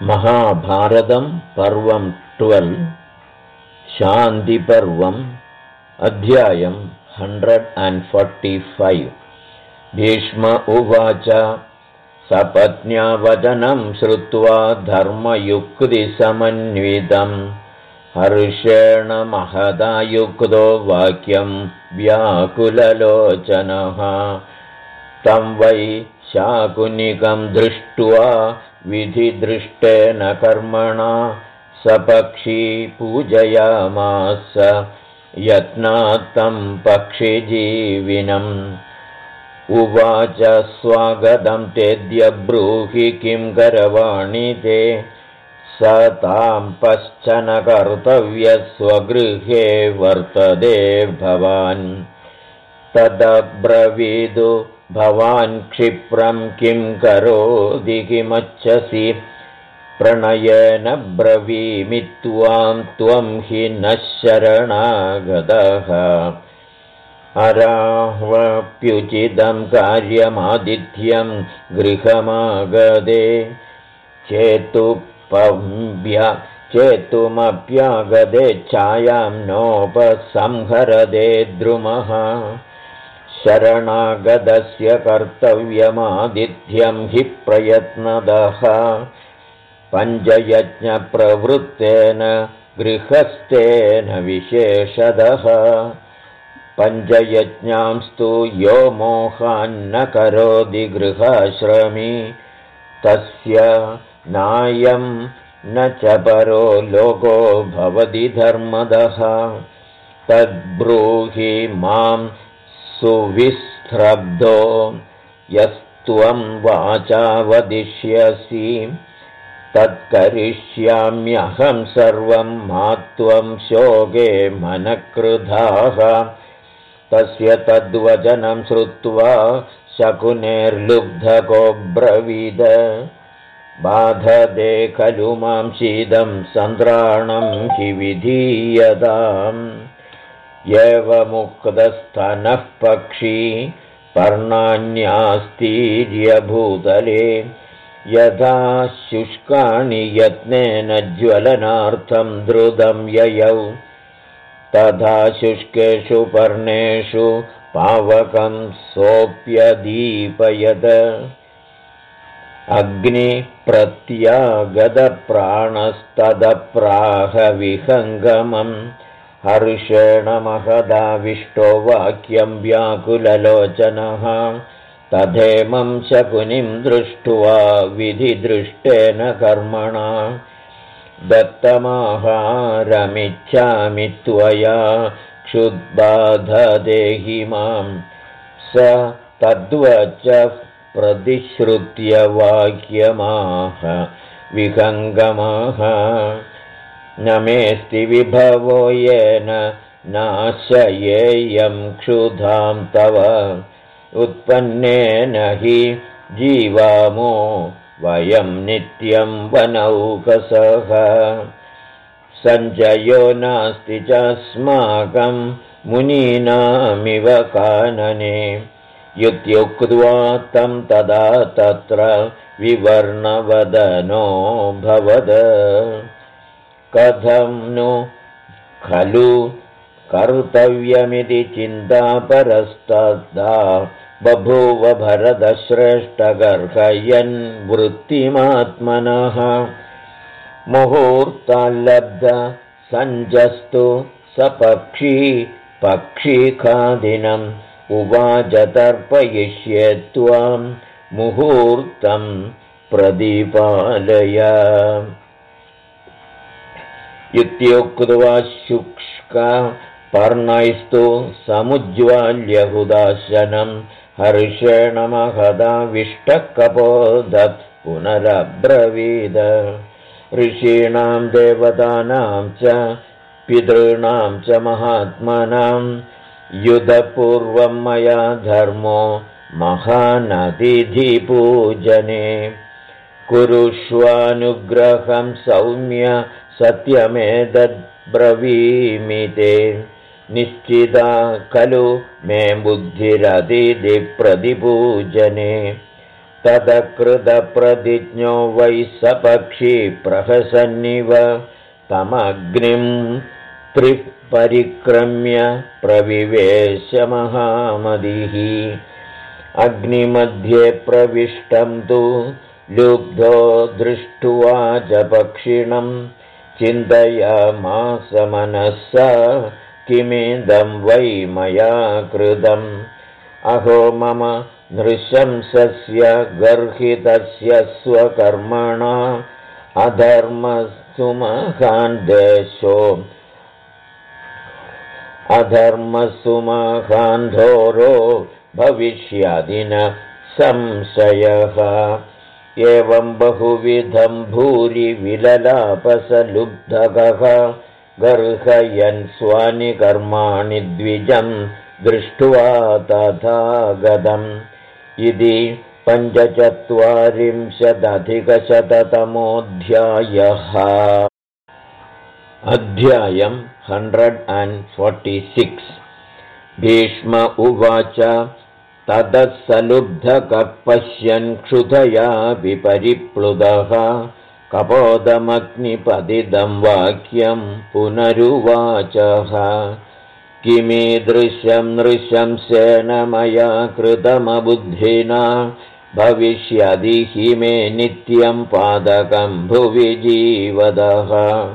महाभारतं पर्वं 12 शान्तिपर्वम् अध्यायं 145 भीष्म उवाच सपत्न्या वचनं श्रुत्वा धर्मयुक्तिसमन्वितं हर्षेण महदा युक्तो वाक्यं व्याकुललोचनः तं वै शाकुनिकं दृष्ट्वा विधिदृष्टेन कर्मणा सपक्षी पूजयामास यत्नात्तं पक्षिजीविनम् उवाच स्वागतं तेद्य ब्रूहि किं करवाणि ते स तां पश्चन कर्तव्य स्वगृहे वर्तते भवान् तदब्रवीदु भवान् क्षिप्रं किं करोति किमच्छसि प्रणयेन ब्रवीमि त्वं हि नः शरणागतः अराह्वप्युचितं कार्यमादित्यं गृहमागदे चेतुमप्यागदे छायां नोपसंहरदे द्रुमः शरणागतस्य कर्तव्यमादित्यं हि प्रयत्नदः पञ्चयज्ञप्रवृत्तेन गृहस्थेन विशेषदः पञ्चयज्ञांस्तु यो मोहान्न करोति गृहाश्रमी तस्य नायं न च परो लोको भवति धर्मदः तद्ब्रूहि मां सुविस्त्रब्धो यस्त्वं वाचा वदिष्यसि तत्करिष्याम्यहं सर्वं मा त्वं शोके मनक्रुधाः तस्य तद्वचनं श्रुत्वा शकुनेर्लुब्धकोऽब्रवीद बाधते खलु मां शीतं सन्द्राणं हि विधीयताम् एवमुक्तस्तनः पक्षी पर्णान्यास्तीर्यभूतले यथा शुष्काणि यत्नेन ज्वलनार्थं द्रुतं ययौ तथा शुष्केषु पर्णेषु पावकं सोऽप्यदीपयद अग्निप्रत्यागतप्राणस्तदप्राह विहङ्गमम् हर्षेण महदाविष्टो वाक्यं व्याकुललोचनः तथेमं शकुनिं दृष्ट्वा विधिदृष्टेन कर्मणा दत्तमाहारमिच्छामि त्वया क्षुद्बाधदेहि मां स तद्वचः प्रतिश्रुत्य वाक्यमाह विहङ्गमः न मेऽस्ति विभवो येन नाशयेयं क्षुधां तव उत्पन्नेन हि जीवामो वयं नित्यं वनौकसः सञ्जयो नास्ति चास्माकं मुनीनामिव कानने इत्युक्त्वा तं तदा तत्र विवर्णवदनो भवद कथं नु खलु कर्तव्यमिति चिन्तापरस्तदा बभूव भरतश्रेष्ठगर्हयन् वृत्तिमात्मनः मुहूर्ताल्लब्ध सञ्जस्तु सपक्षी पक्षिखादिनम् उवाच तर्पयिष्ये त्वां मुहूर्तं प्रतिपालय इत्युक्त्वा शुष्का पर्णैस्तु समुज्ज्वाल्य हुदाशनं हर्षेण महदाविष्टकपोदत् पुनरब्रवीद ऋषीणां देवतानां च पितॄणां च महात्मनां युधपूर्वं मया धर्मो महानतिथिपूजने कुरुष्वानुग्रहं सौम्य सत्यमेतद्ब्रवीमि ते निश्चिता खलु मे बुद्धिरतिथिप्रतिपूजने तदकृतप्रतिज्ञो वै सपक्षी प्रहसन्निव तमग्निं त्रिपरिक्रम्य प्रविवेश महामतिः अग्निमध्ये प्रविष्टं तु लुब्धो दृष्ट्वा च पक्षिणं चिन्तयामास मनसा किमिदं वै मया कृतम् अहो मम नृशंसस्य गर्हितस्य स्वकर्मणा अधर्मसुमहान् देशो अधर्मसुमहान् घोरो भविष्यादिन संशयः एवं बहुविधं भूरि विललापसलुब्धकः गर्हयन् स्वानि कर्माणि द्विजं दृष्ट्वा तथा गतम् इति 45अधिकशततमोऽध्यायः। अध्यायम् 146। भीष्म उवाच ततः सलुब्धकः पश्यन् क्षुधया विपरिप्लुतः कपोदमग्निपतितं वाक्यं पुनरुवाचः किमीदृशं नृशंसेन मया कृतमबुद्धिना भविष्यदि हि मे नित्यं पादकं भुवि जीवदः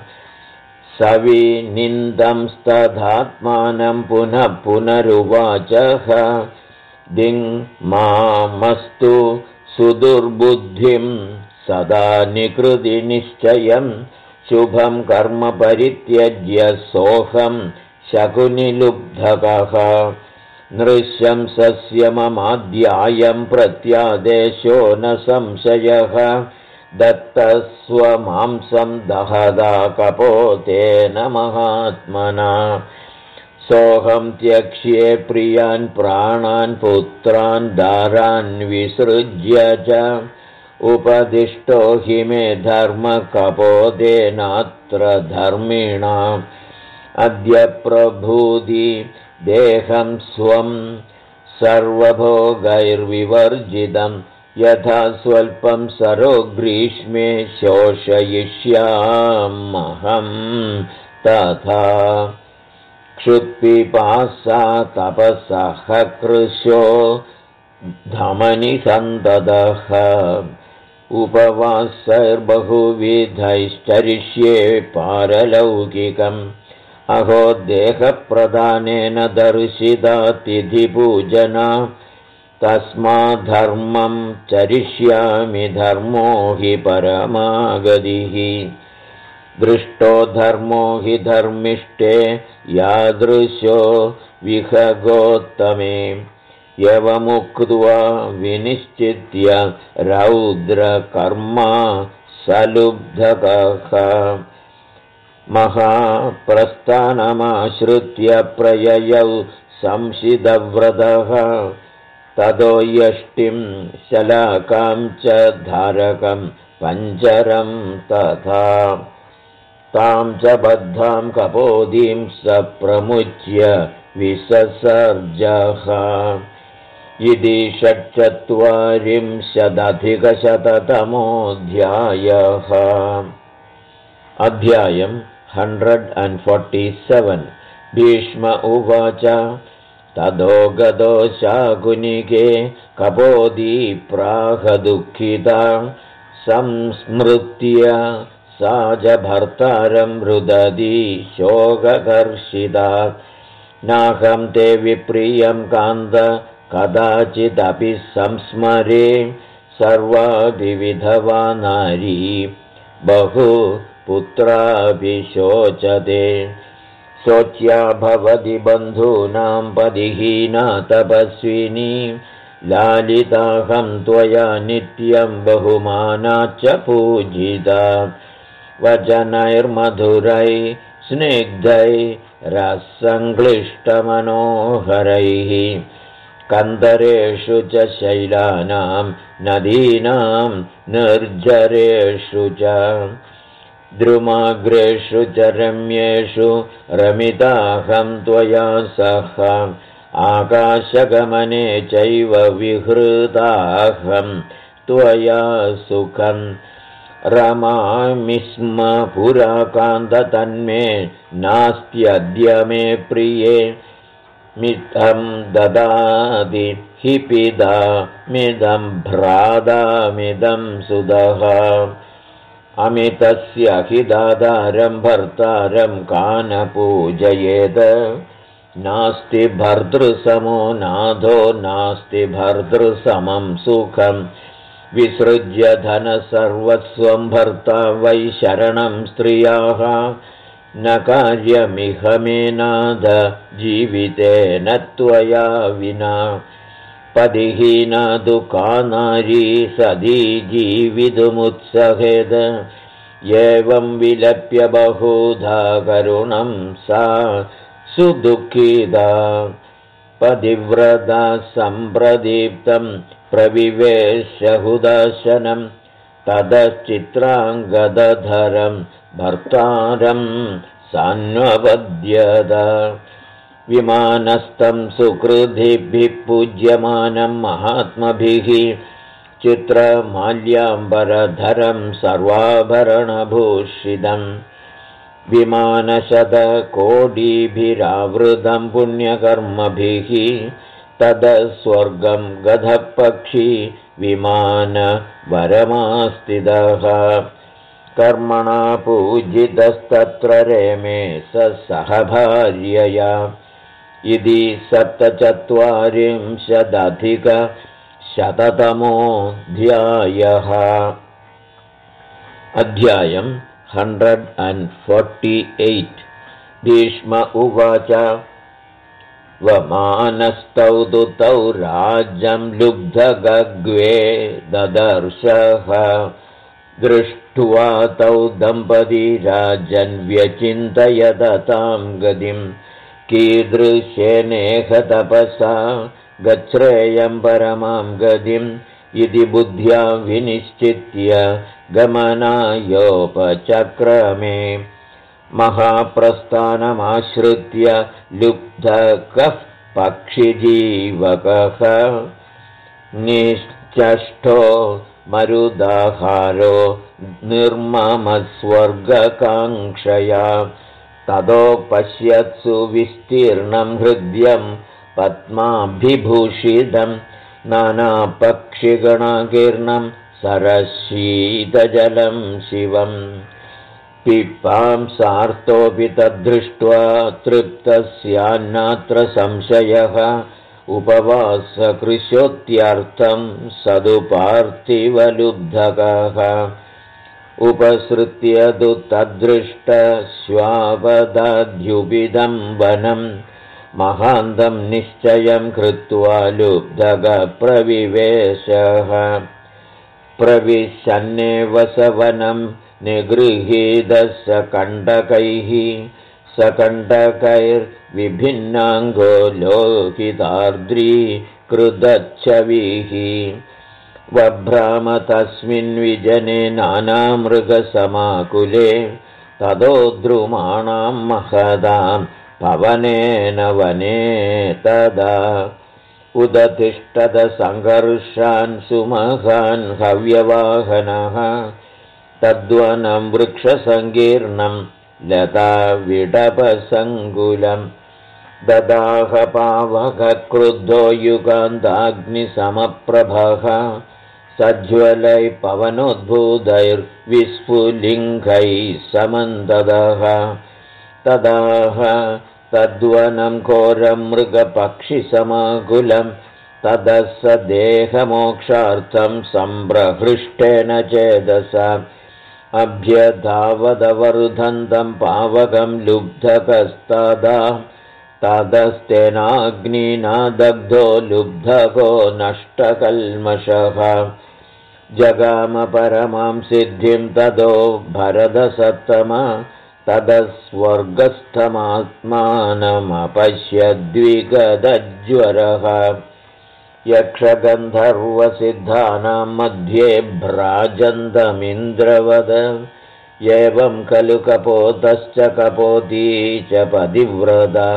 सविनिन्दंस्तदात्मानं पुनः पुनरुवाचः दिङ् मामस्तु सुदुर्बुद्धिं सदा निकृति निश्चयं शुभं कर्म परित्यज्य सोऽहं शकुनिलुब्धकः नृशंसस्य ममाद्यायं प्रत्यादेशो न संशयः दत्तस्वमांसं दहदा कपोतेन महात्मना सोऽहं त्यक्ष्ये प्रियान् प्राणान् पुत्रान् दारान् विसृज्य च उपदिष्टो हि मे धर्मकपोतेनात्र धर्मिणाम् अद्य प्रभूति देहं स्वं सर्वभोगैर्विवर्जितं यथा स्वल्पं सरो ग्रीष्मे शोषयिष्यामहं तथा क्षुत्पिपासा तपसः कृशो धमनिसन्ततः उपवासैर्बहुविधैश्चरिष्ये पारलौकिकम् अहो देहप्रदानेन दर्शिता तिथिपूजना तस्माद्धर्मं चरिष्यामि धर्मो हि परमागतिः दृष्टो धर्मो हि धर्मिष्ठे यादृशो विहगोत्तमे एवमुक्त्वा विनिश्चित्य रौद्रकर्मा सलुब्धकः महाप्रस्थानमाश्रित्य प्रययौ संशितव्रतः ततो यष्टिं शलाकां च धारकं पञ्जरं तथा तां च बद्धां कपोदीं स प्रमुच्य विससर्जः इति 46अधिकशततमोऽध्यायः। अध्यायम् 147। भीष्म उवाच ततो गतो शाकुनिके कपोदी प्राहदुःखिता संस्मृत्य सा च भर्तारं रुदती शोककर्षिता नाहं ते विप्रियं कान्त कदाचिदपि संस्मरे सर्वाभिविधवा नारी बहु पुत्राभिशोचते शोच्या भवति बन्धूनां पदिहीना तपस्विनी लालिताहं त्वया नित्यं बहुमानाच्च पूजिता वचनैर्मधुरै स्निग्धै रसङ्क्लिष्टमनोहरैः कन्दरेषु च शैलानां नदीनां निर्झरेषु च द्रुमाग्रेषु च रम्येषु रमिताहं त्वया सह आकाशगमने चैव विहृताहं त्वया सुखं रमामि स्म पुराकान्ततन्मे नास्त्यद्य मे प्रिये मिथं ददाति हि पिता मिदं भ्रातामिदं सुदः अमितस्य हि दातारं भर्तारं कान पूजयेत् नास्ति भर्तृसमो नाथो नास्ति भर्तृसमं सुखं विसृज्य धनसर्वस्वं भर्ता वै शरणं स्त्रियाः न कार्यमिह मे नाथ जीवितेन त्वया विना पदिहीना दुःखा नारी सदी जीवितुमुत्सहेद एवं विलप्य बहुधा करुणं सा सुदुःखिता पतिव्रता सम्प्रदीप्तं प्रविवेश्यहुदशनं ततश्चित्राङ्गदधरं भर्तारं सान्वपद्यत विमानस्थं सुकृतिभिः पूज्यमानं महात्मभिः चित्रमाल्याम्बरधरं सर्वाभरणभूषितं विमानशतकोटिभिरावृतं पुण्यकर्मभिः तदस्वर्गं गधपक्षी विमानवरमास्थितः कर्मणा पूजितस्तत्र रेमे सह भार्यया इति 740-शततमोऽध्यायः। अध्यायम् 148। भीष्म उवाच वमानस्तौ तु तौ राज्यं लुब्धगग्वे ददर्शः दृष्ट्वा तौ दम्पती राजन् व्यचिन्तयदतां गतिं कीदृशेनेह तपसा गच्छ्रेयं परमां गतिम् इति बुद्ध्या विनिश्चित्य गमनायोपचक्रमे महाप्रस्थानमाश्रित्य लुब्धकः पक्षिजीवकः निश्चष्टो मरुदाहारो निर्ममस्वर्गकाङ्क्षया ततो पश्यत्सु विस्तीर्णं हृद्यं पद्माभिभूषितं नानापक्षिगणाकीर्णं सरशीतजलं शिवम् पिपांसार्तोऽपि तद्दृष्ट्वा तृप्तस्यान्नात्र संशयः उपवासकृशोत्यर्थं सदुपार्थिवलुब्धकः उपसृत्य तु तद्दृष्टश्वापदाद्युपिदं वनं महान्तं निश्चयं कृत्वा लुब्धकप्रविवेशः प्रविशन्नेव स वनं निगृहीतः सकण्टकैर्विभिन्नाङ्गो लोकितार्द्री कृतच्छविः वभ्राम तस्मिन् विजने नानामृगसमाकुले ततो द्रुमाणां महदां पवनेन वने तदा उदतिष्ठत सङ्घर्षान् सुमहान् हव्यवाहनः तद्वनं वृक्षसङ्कीर्णं लता विडपसङ्कुलं ददाह पावकक्रुद्धो युगान्ताग्निसमप्रभः सज्ज्वलैः पवनोद्भूतैर्विस्फुलिङ्गैः समन्ददः तदाह तद्वनं घोरं मृगपक्षिसमाकुलं ततः स देहमोक्षार्थं सम्प्रहृष्टेन चेतसा अभ्यधावदवरुधन्तं पावकं लुब्धकस्तदा ततस्तेनाग्निना दग्धो लुब्धको नष्टकल्मषः जगाम परमां सिद्धिं ततो भरतसत्तमा ततः स्वर्गस्थमात्मानमपश्यद्विगतज्वरः यक्षगन्धर्वसिद्धानां मध्ये भ्राजन्तमिन्द्रवद एवं खलु कपोतश्च कपोती च पतिव्रता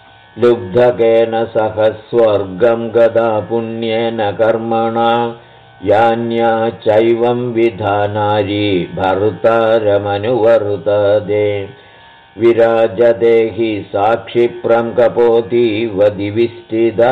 लुब्धकेन सह स्वर्गं गदा पुण्येन कर्मणा यान्या चैवं विधानारी भर्तारमनुवर्तते विराजते हि साक्षिप्रं कपोतीव दिविष्टिदा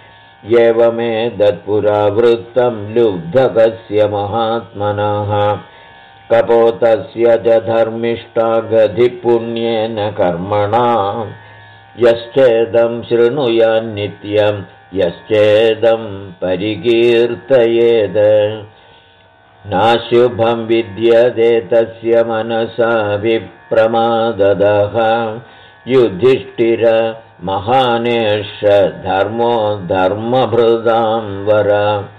एवमेतत्पुरावृत्तं लुब्धकस्य महात्मनः कपोतस्य च धर्मिष्ठा गतिपुण्येन कर्मणा यश्चेदं शृणुयान्नित्यं यश्चेदं परिकीर्तयेत् नाशुभं विद्यते तस्य मनसा विप्रमाददः युधिष्ठिर महानेश धर्मो धर्मभृदां वर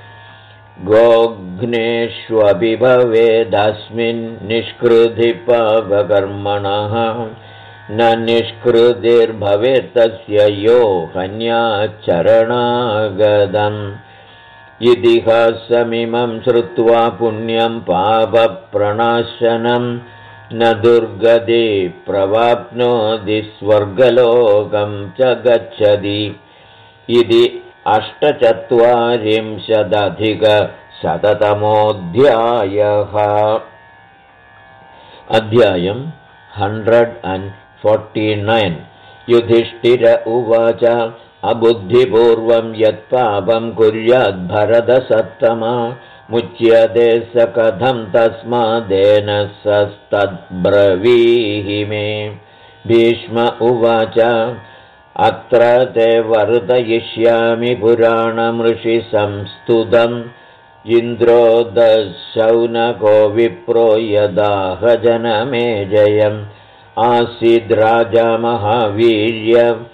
गोघ्नेष्वपि भवेदस्मिन् निष्कृतिपापकर्मणः न निष्कृतिर्भवेत्तस्य यो हन्याचरणागतम् इतिहासमिमं श्रुत्वा पुण्यं पापप्रणाशनं न दुर्गति प्रवाप्नोति स्वर्गलोकं च गच्छति इति 840-शततमोऽध्यायः। अध्यायं 149। युधिष्ठिर उवाच अबुद्धिपूर्वं यत्पापं कुर्याद्भरतसत्तमा मुच्यते स कथं तस्मादेन सस्तद्ब्रवीहि मे। भीष्म उवाच अत्र ते वर्तयिष्यामि पुराणमृषिसंस्तुतम् इन्द्रो दशौनको विप्रो यदाह जनमेजयम् आसीद्राजा महावीर्य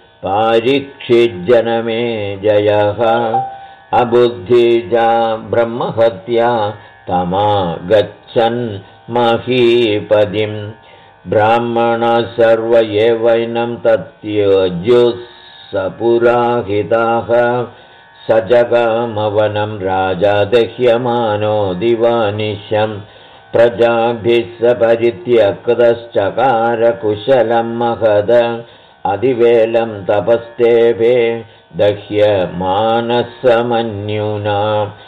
पारीक्षिज्जनमेजयः अबुद्धिजा ब्रह्महत्या तमागच्छन् महीपदिम् ब्राह्मणाः सर्व एवैनं तत्यजुः सपुराहिताः स जगामवनं राजा दह्यमानो दिवानिशम् प्रजाभिः स परित्यक्तश्चकार कुशलं महद अधिवेलं तपस्तेभे दह्यमानसमन्युना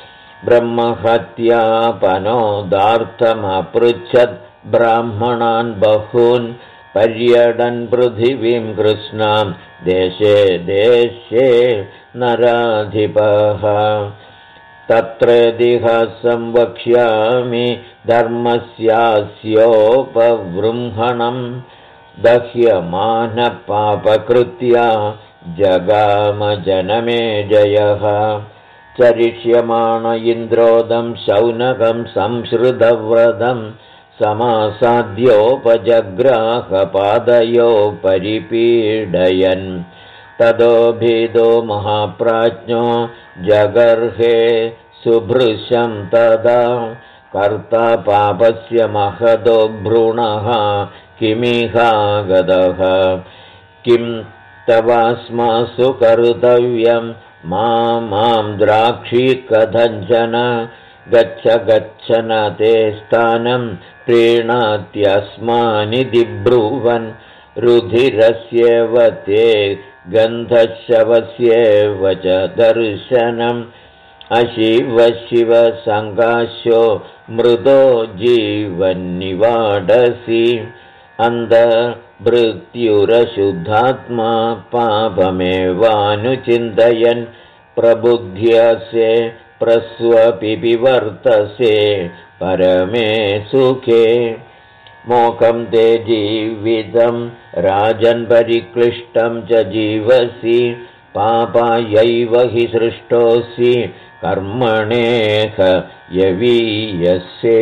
ब्रह्महत्यापनोदार्थमपृच्छद् ब्राह्मणान् बहून् पर्यटन् पृथिवीं कृष्णां देशे देशे नराधिपः तत्रेदिहासं वक्ष्यामि धर्मस्यास्योपबृंहणं दह्यमानपापकृत्या जगामजनमेजयः चरिष्यमाण इन्द्रोदं शौनकं संश्रुतव्रतं समासाद्योपजग्राहपादयो परिपीडयन् ततो भीतो महाप्राज्ञो जगर्हे सुभृशं तदा कर्ता पापस्य महदो भ्रूणः किमिहागतः किं तवास्मासु कर्तव्यं मां द्राक्षी कथञ्चन गच्छ गच्छन ते स्थानं प्रीणात्यस्मानिति ब्रुवन् रुधिरस्येव ते गन्धशवस्येव च दर्शनम् अशिव शिव सङ्गास्यो मृदो जीवन्निवाडसि अन्धमृत्युरशुद्धात्मा पापमेवानुचिन्तयन् प्रबुध्यसे प्रस्वपिवर्तसे परमे सुखे मोकं ते जीवितं राजन् परिक्लिष्टं च जीवसि पापायैव हि सृष्टोऽसि कर्मणेह यवीयसे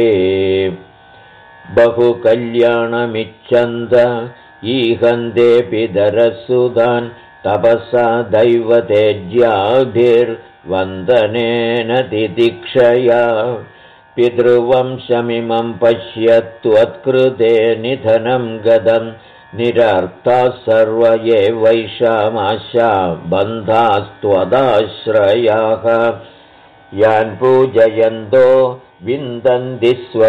बहुकल्याणमिच्छन्द ईहन्ते पितरसुतान् तपसा दैवतेज्याभिर्वन्दनेन तितिक्षया पितृवंशमिमं पश्य त्वत्कृते निधनं गदं निरर्थाः सर्व एवैषामाशा बन्धास्त्वदाश्रयाः यान् पूजयन्तो विन्दन्ति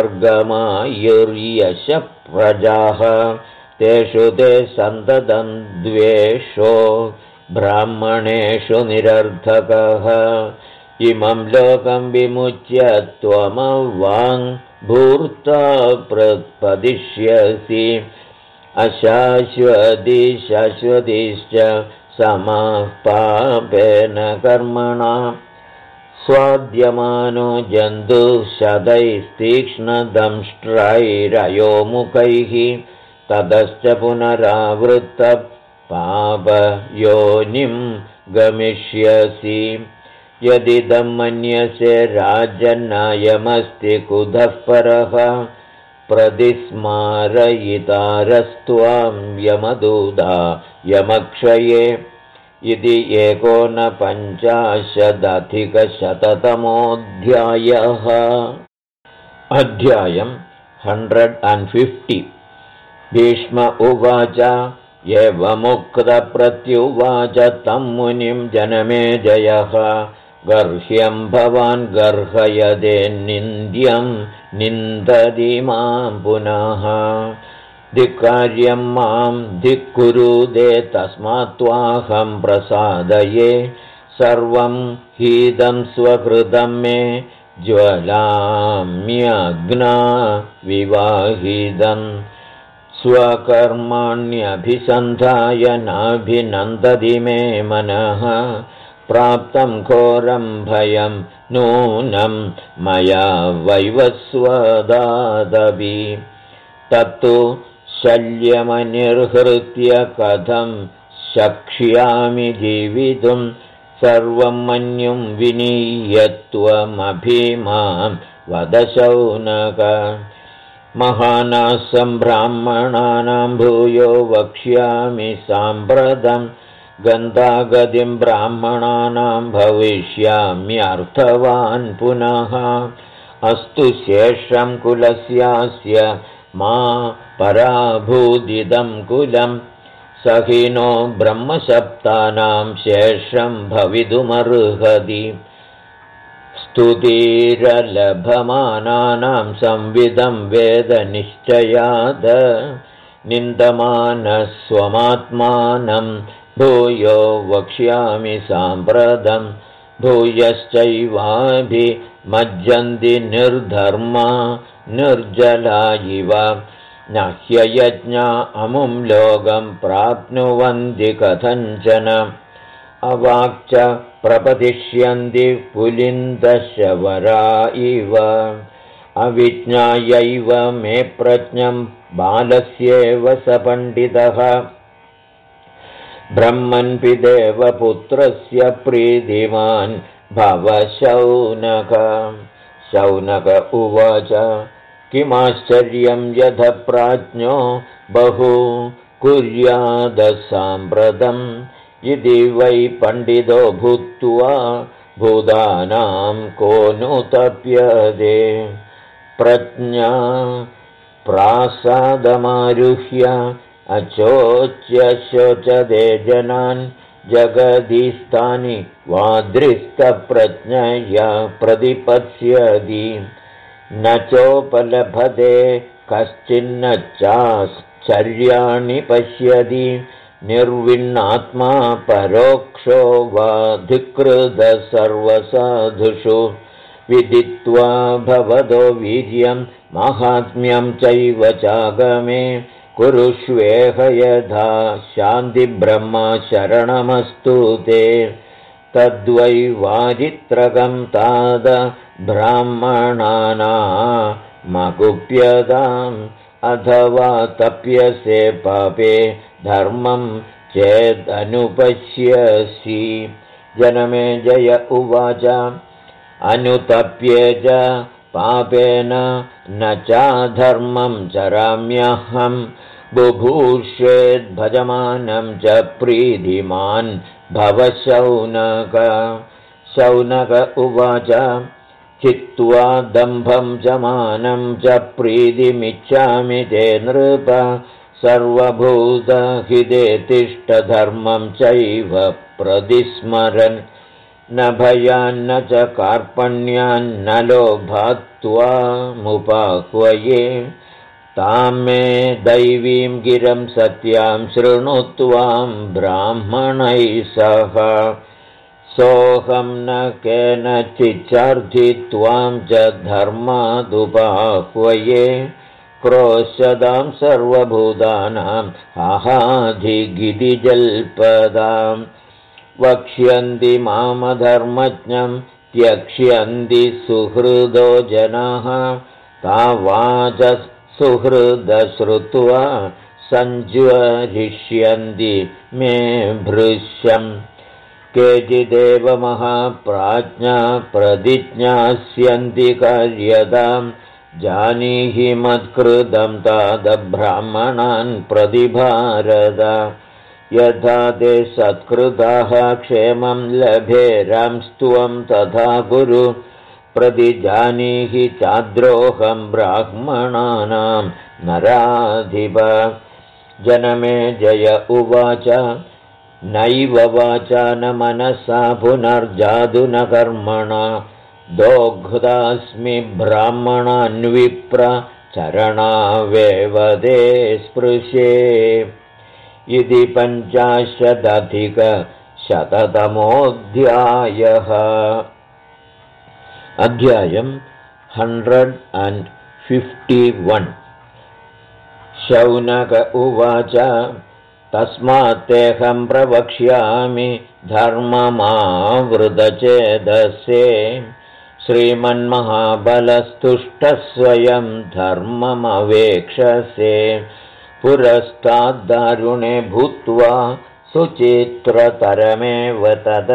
स्वर्गमायुर्यशप्रजाः तेषु ते सन्ततं द्वेषो ब्राह्मणेषु निरर्थकः इमं लोकं विमुच्य त्वमवाङ्भूर्ता प्रपदिष्यसि अशाश्वती शाश्वतीश्च समाः पापेन कर्मणा स्वाद्यमानो जन्तुशतैस्तीक्ष्णदंष्ट्रैरयोमुखैः ततश्च पुनरावृत्तपापयोनिं गमिष्यसि यदिदं मन्यसे राजन्नायमस्ति कुतः परः प्रतिस्मारयितारस्त्वां यमदूता यमक्षये इति 1950 अध्यायम् 150 भीष्म उवाच एवमुक्तप्रत्युवाच तं मुनिं जनमेजयः गर्ह्यं भवान् गर्हयदे निन्द्यं निन्दति मां पुनः धिक्कार्यं मां धिक्कुरुदे तस्मात् त्वाहं प्रसादये सर्वं हीदं स्वकृतं मे ज्वलाम्यग्ना विवाहिदं स्वकर्माण्यभिसन्धाय नाभिनन्दति मे मनः प्राप्तं घोरं भयं नूनं मया वैवस्वदादपि तत्तु शल्यमनिर्हृत्य कथं शक्ष्यामि जीवितुं सर्वं मन्युं विनीयत्वमभिमां वद शौनक महानासं ब्राह्मणानां भूयो वक्ष्यामि साम्प्रतं गन्धागतिं ब्राह्मणानां भविष्याम्यर्थवान् पुनः अस्तु शेषं कुलस्यास्य मा पराभूदिदं कुलं सहिनो ब्रह्मसप्तानां शेषं भवितुमर्हति स्तुतिरलभमानानां संविदं वेदनिश्चयाद निन्दमानस्वमात्मानं भूयो वक्ष्यामि साम्प्रतं भूयश्चैवाभिमज्जन्ति निर्धर्मा निर्जला इव न ह्ययज्ञा अमुं लोकं प्राप्नुवन्ति कथञ्चन अवाक्च प्रपदिष्यन्ति पुलिन्दशवरा इव अविज्ञायैव मे प्रज्ञं बालस्येव स पण्डितः ब्रह्मन्पिदेव पुत्रस्य प्रीतिमान् भव शौनक शौनक उवाच किमाश्चर्यं यथ प्राज्ञो बहु कुर्यादसाम्प्रतम् इति वै पण्डितो भूत्वा भूतानां को नु तप्यते प्रज्ञा प्रासादमारुह्य अचोच्य शोचते जनान् जगदीस्थानि वादृस्तप्रज्ञया प्रतिपत्स्यति न चोपलभते कश्चिन्न चाश्चर्याणि पश्यति निर्विण्णात्मा परोक्षो वा धिक्कृत सर्वसाधुषु विदित्वा भवतो वीर्यं माहात्म्यं चैव चागमे कुरुष्वेह यथा शान्तिब्रह्मा शरणमस्तु ते तद्वै वारित्रकं ताद ब्राह्मणानामकुप्यताम् अथवा तप्यसे पापे धर्मं चेदनुपश्यसि जनमेजय उवाच अनुतप्ये च पापेन न चाधर्मं चराम्यहं बुभूषेद्भजमानं च प्रीतिमान् भव शौनक शौनक उवाच चित्वा दम्भं च मानं च प्रीतिमिच्छामि ते नृप सर्वभूतहिते तिष्ठधर्मं चैव प्रतिस्मरन् न भयान्न च कार्पण्यान्न लोभात्त्वामुपाह्वये तां मे दैवीं गिरं सत्यां शृणु त्वां ब्राह्मणैः सह सोऽहं न केनचिच्चर्धि त्वां च धर्मादुपाह्वये क्रोशदां सर्वभूतानां हाहाधिगिरिजल्पदां वक्ष्यन्ति मामधर्मज्ञं त्यक्ष्यन्ति सुहृदो जनाः तावाच सुहृदश्रुत्वा सञ्ज्वरिष्यन्ति मे भृश्यम् केचिदेव महाप्राज्ञा प्रतिज्ञास्यन्ति कार्यतां जानीहि मत्कृतं तादब्राह्मणान् प्रतिभारत यथा ते सत्कृताः क्षेमं लभेरंस्त्वं तथा कुरु प्रतिजानीहि चाद्रोहं ब्राह्मणानां नराधिप जनमेजय उवाच नैव वाचा न मनसा पुनर्जातु न कर्मणा दोग्धास्मि ब्राह्मणान्विप्र चरणावेव ते स्पृशे इति 50-शततमोऽध्यायः। अध्यायम् 151। शौनक उवाच तस्मात्तेऽहं प्रवक्ष्यामि धर्ममावृतचेदसे श्रीमन्महाबलस्तुष्टः स्वयं धर्ममवेक्षसे पुरस्ताद्दारुणे भूत्वा सुचित्रतरमेव तद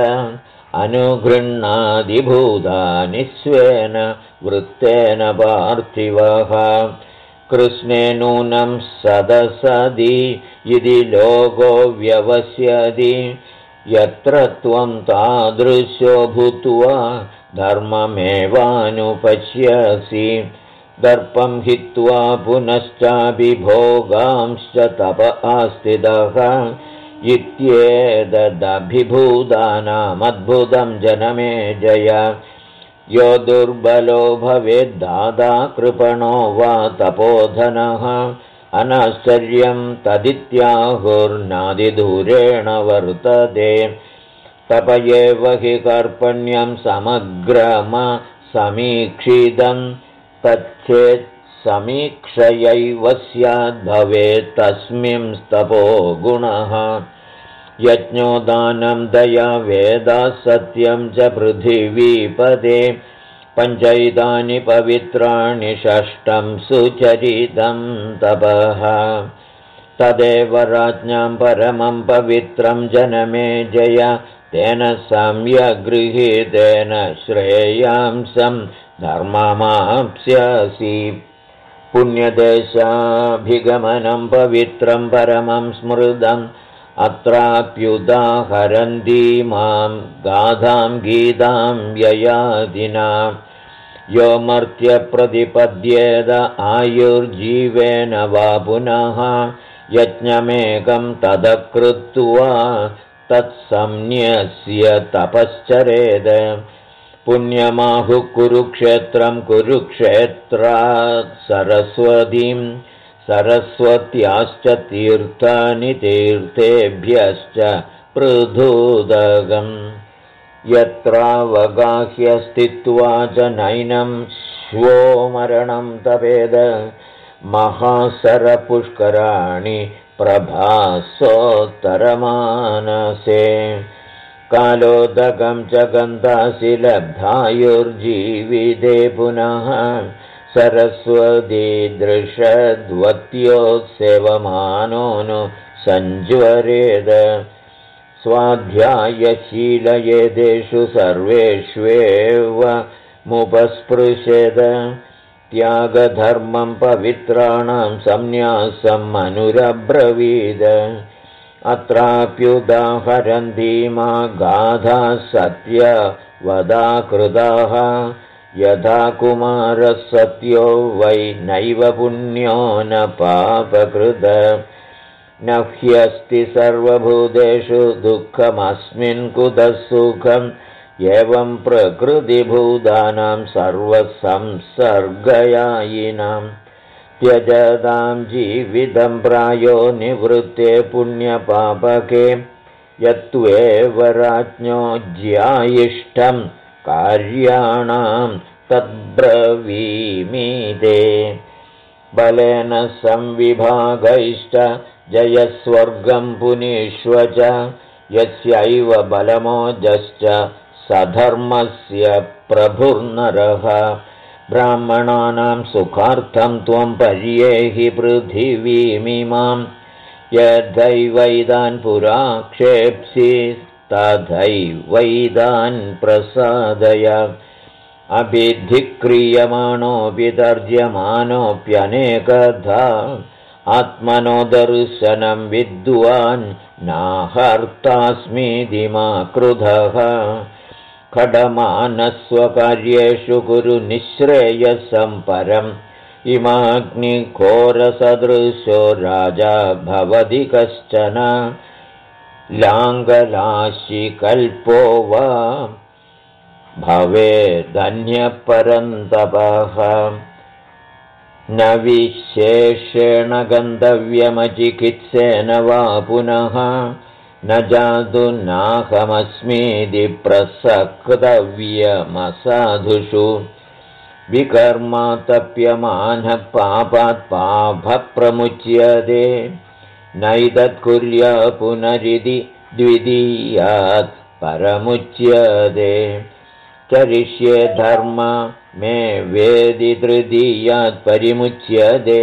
अनुगृह्णादिभूतानि स्वेन वृत्तेन पार्थिवः कृष्णे नूनं सदसदि यदि लोको व्यवस्यति यत्र त्वं तादृशो भूत्वा धर्ममेवानुपश्यसि दर्पं हित्वा पुनश्चाभिभोगांश्च तप आस्थितः इत्येतदभिभूतानामद्भुतं जनमेजय यो दुर्बलो भवेद्दादा कृपणो वा तपोधनः अनाश्चर्यं तदित्याहुर्नादिदूरेण वर्तते तप एव हि कार्पण्यं समग्रमसमीक्षितं तच्छेत् समीक्षयैव स्याद्भवेत् तस्मिंस्तपो गुणः यज्ञो दानं दया वेदा सत्यं च पृथिवीपदे पञ्चैतानि पवित्राणि षष्ठं सुचरितं तपः तदेव राज्ञां परमं पवित्रं जनमेजय तेन सम्यग्गृहीतेन श्रेयांसं धर्ममाप्स्यसि पुण्यदेशाभिगमनं पवित्रं परमं स्मृतम् अत्राप्युदाहरन्ति मां गाधां गीतां ययादिना यो मर्त्यप्रतिपद्येत आयुर्जीवेन वा पुनः यज्ञमेकं तदकृत्वा तत्संन्यस्य तपश्चरेद पुण्यमाहुः कुरुक्षेत्रं कुरुक्षेत्रात् सरस्वतीं सरस्वत्याश्च तीर्थानि तीर्थेभ्यश्च पृथुदगम् यत्रावगाह्य स्थित्वा च नैनं श्वो मरणं तपेद महासरपुष्कराणि प्रभासोत्तरमानसे कालोदकं च गन्धासि लब्धायुर्जीविते पुनः सरस्वतीदृशद्वत्योत्सेवमानोनु सञ्ज्वरेद स्वाध्यायशीलयेदेषु सर्वेष्वेव मुपस्पृशेद त्यागधर्मं पवित्राणां संन्यासम् अनुरब्रवीद अत्राप्युदाहरन्ति मा गाधा सत्यवदाकृताः यथा कुमारः सत्यो वै नैव पुण्यो न पापकृत न ह्यस्ति सर्वभूतेषु दुःखमस्मिन् कुतः सुखम् एवं प्रकृतिभूतानां सर्वसंसर्गयायिनां त्यजतां जीवितं प्रायो निवृत्ते पुण्यपापके यत्त्वेव राज्ञो ज्यायिष्ठं कार्याणां तद्ब्रवीमि ते। बलेन संविभागैश्च जयस्वर्गं पुनीष्व च यस्यैव बलमोजश्च सधर्मस्य प्रभुर्नरः। ब्राह्मणानां सुखार्थं त्वं पर्येहि पृथिवीमिमां यथैवैदान् पुरा क्षेप्सि तथैवैदान् प्रसादय। अभिधिक्रियमाणोऽपि तर्ज्यमानोऽप्यनेकधा आत्मनो दर्शनं विद्वान् नाहर्तास्मीति मा क्रुधः। खडमानस्वकार्येषु कुरु निःश्रेयसं परम् इमाग्निघोरसदृशो राजा भवति कश्चन। लाङ्गलाशिकल्पो वा भवेदन्यपरन्तपः न विशेषेण गन्तव्यमचिकित्सेन वा पुनः न जातुनाहमस्मीति प्रसक्तव्यमसाधुषु। विकर्मातप्यमानः पापात् पापप्रमुच्यते नैतत्कुर्या पुनरिति द्वितीयात् परमुच्यते। चरिष्ये धर्म मे वेदि तृतीयात् परिमुच्यते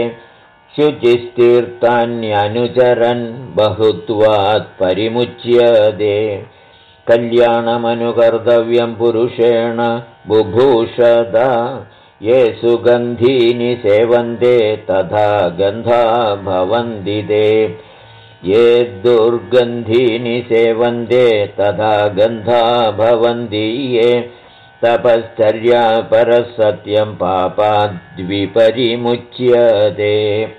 शुचिस्तीर्थान्यनुचरन् बहुत्वात् परिमुच्यते। कल्याणमनुकर्तव्यं पुरुषेण बुभूषदा ये सुगन्धीनि सेवन्ते तथा गन्धा भवन्ति ते। ये दुर्गन्धीनि सेवन्ते तथा गन्धा भवन्ति ये। तपश्चर्या परसत्यं पापाद्विपरिमुच्यते।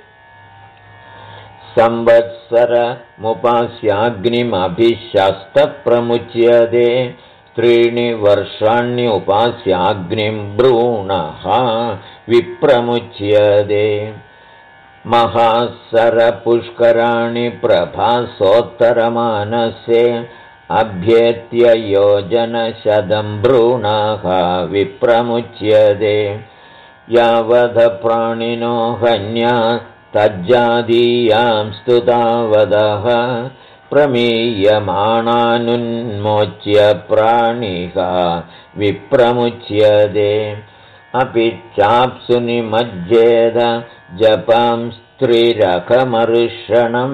संवत्सरमुपास्याग्निमभिशस्तप्रमुच्यते 3 वर्षाण्युपास्याग्निं भ्रूणः विप्रमुच्यते। महासरपुष्कराणि प्रभासोत्तरमानसे अभ्येत्य योजनशतं भ्रूणः विप्रमुच्यते। यावद् प्राणिनो हन्या तज्जादीयां स्तुतावदः प्रमीयमाणानुन्मोच्य प्राणिः विप्रमुच्यते। अपि चाप्सु निमज्जेद जपं स्त्रीरकमर्षणं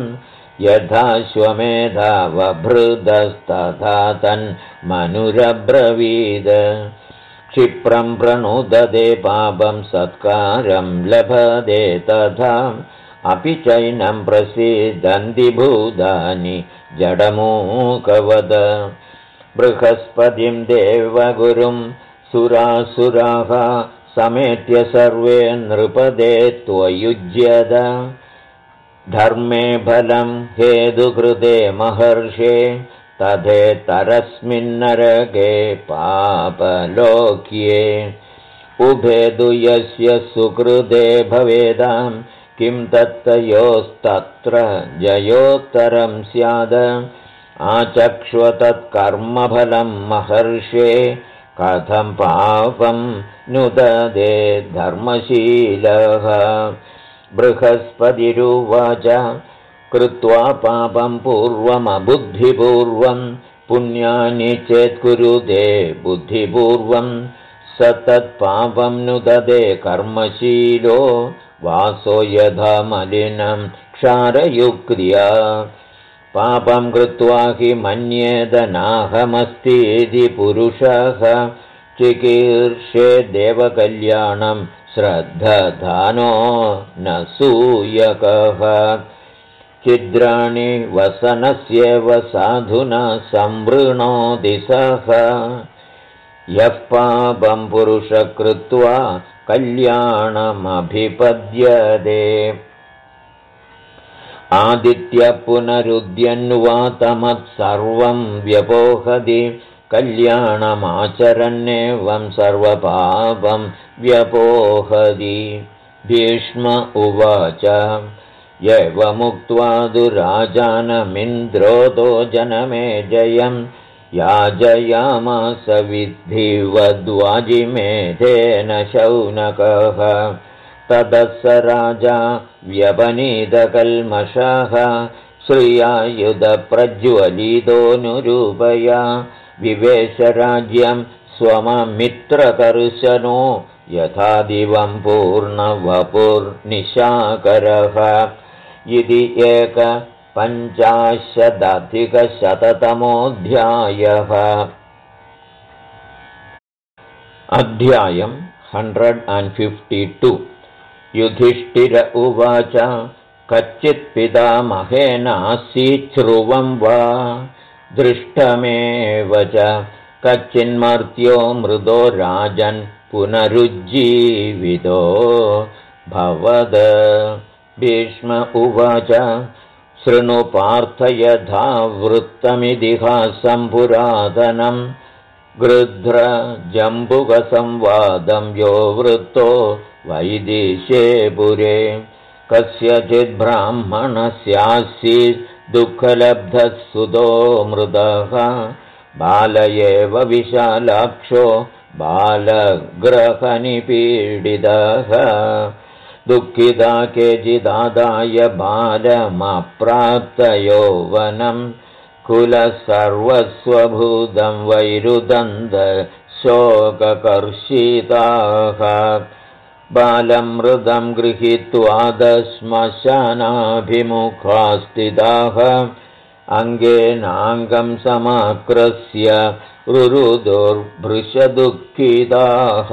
यथाश्वमेधावभृदस्तथा तन्मनुरब्रवीद। क्षिप्रं प्रणुदते पापं सत्कारं लभते तथा अपि चैनं प्रसीदन्ति भूतानि जडमूकवद। बृहस्पतिं देवगुरुं सुरासुराः समेत्य सर्वे नृपदे त्वयुज्यत। धर्मे फलं हेतुकृते महर्षे तथेतरस्मिन्नरके पापलोक्ये। उभेदु यस्य सुकृते भवेदां किं तत्तयोस्तत्र जयोत्तरं स्याद। आचक्ष्व तत्कर्मफलं महर्षे कथं पापं नुदते धर्मशीलः। बृहस्पतिरुवाच कृत्वा पापं पूर्वमबुद्धिपूर्वं पुण्यानि चेत् कुरुते बुद्धिपूर्वं स तत्पापं नुदते कर्मशीलो वासो यथा मलिनं क्षारयुक्त्या। पापं कृत्वा हि मन्येद नाहमस्तीति पुरुषः चिकीर्षे देवकल्याणं श्रद्धधानो न सूयकः। छिद्राणि वसनस्येव साधुना संवृणोति सः यः पापं पुरुषः कृत्वा कल्याणमभिपद्यते। आदित्य पुनरुद्यन्वा तमत्सर्वं व्यपोहति कल्याणमाचरन्नेवं सर्वपापं व्यपोहति। भीष्म उवाच एवमुक्त्वा दुराजानमिन्द्रोदो जनमेजयं याजयामास विद्धिवद्वाजिमेधेन शौनकः। ततः स राजा व्यपनीतकल्मषः श्रियायुधप्रज्वलितोऽनुरूपया विवेशराज्यं स्वममित्रकर्शनो यथा दिवं पूर्णवपुर्निशाकरः। इति 150-अधिकशततमोऽध्यायः। अध्यायं 152। युधिष्ठिर उवाच कच्चित्पितामहेनासीच्छ्रुवं वा दृष्टमेव च कच्चिन्मर्त्यो मृदो राजन् पुनरुज्जीवितो भवद। भीष्म उवाच शृणु पार्थ यथा वृत्तमितिहासं पुरातनं गृध्रजम्बुकसंवादं यो वृत्तो वैदिशे पुरे। कस्यचिद्ब्राह्मणस्यासीत् दुःखलब्धः सुतो मृतः बाल एव विशालाक्षो बालग्रहनिपीडितः। दुःखिता केचिदादाय बालमप्राप्तयौवनं कुलसर्वस्वभूतं वैरुदन्त शोककर्षिताः। बालं मृदं गृहीत्वा श्मशानाभिमुखा स्थिताः अङ्गेनाङ्गं समाक्रस्य रुरुदुर्भृशदुःखिताः।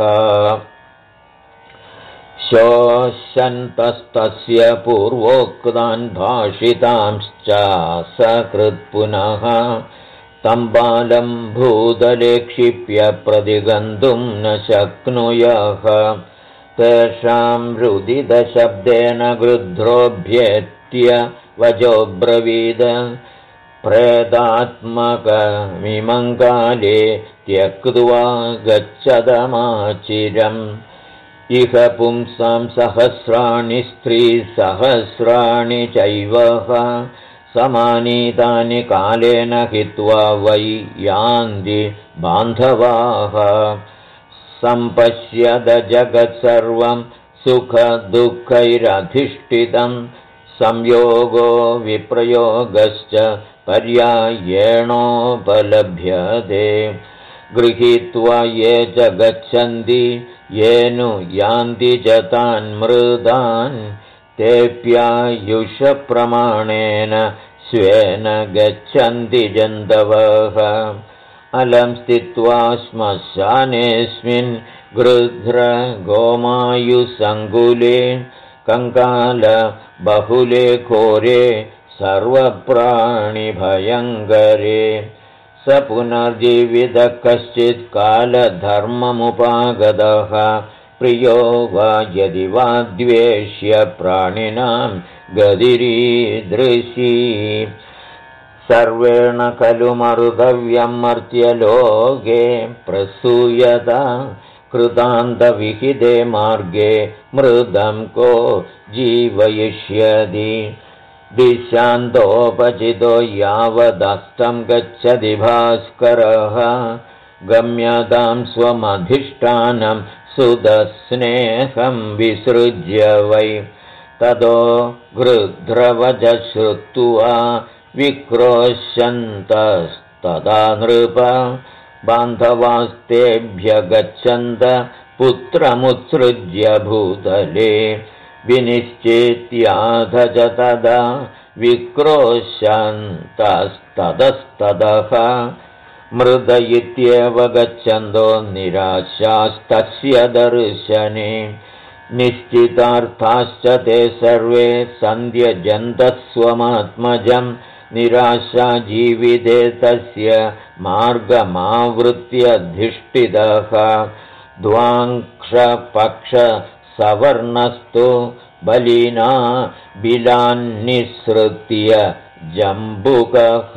शोषन्तस्तस्य पूर्वोक्तान् भाषितांश्च सकृत्पुनः तं बालं भूतले क्षिप्य प्रतिगन्तुं न शक्नुयः। तेषां रुदितशब्देन गृध्रोऽभ्येत्य वचोब्रवीद प्रेतात्मकमिमं काले त्यक्त्वा गच्छदमाचिरम्। इह पुंसां सहस्राणि स्त्रीसहस्राणि चैव समानीतानि कालेन हित्वा वै यान्ति बान्धवाः। सम्पश्यद जगत्सर्वं सुखदुःखैरधिष्ठितं संयोगो विप्रयोगश्च पर्यायेणोपलभ्यते। गृहीत्वा ये च गच्छन्ति येनु यान्ति च तान् मृदान् तेऽप्यायुषप्रमाणेन स्वेन गच्छन्ति जन्तवः। अलं स्थित्वा श्मशानेऽस्मिन् गृध्रगोमायुसङ्कुले कङ्कालबहुले घोरे सर्वप्राणिभयङ्करे। स पुनर्जीवितः कश्चित् कालधर्ममुपागतः प्रियो वा यदि वा द्वेष्य प्राणिनां गतिरीदृशी। सर्वेण खलु मरुतव्यं मर्त्यलोके प्रसूयत कृतान्तविहिते मार्गे मृदं को जीवयिष्यति। दिशान्तोपचितो यावदस्तं गच्छति भास्करः गम्यतां स्वमधिष्ठानं सुदस्नेहं विसृज्य वै। ततो गृध्रवच श्रुत्वा विक्रोशन्तस्तदा नृप बान्धवास्तेभ्य गच्छन्त पुत्रमुत्सृज्य भूतले। विनिश्चेत्याथ च तदा विक्रोशन्तस्ततस्ततः मृद इत्येव गच्छन्तो निराशास्तस्य दर्शने। निश्चितार्थाश्च ते सर्वे सन्ध्यजन्तः स्वमात्मजं निराशा जीविते तस्य मार्गमावृत्त्यधिष्ठितः। द्वाङ्क्षपक्षसवर्णस्तु बलिना बिलान्निःसृत्य जम्बुकः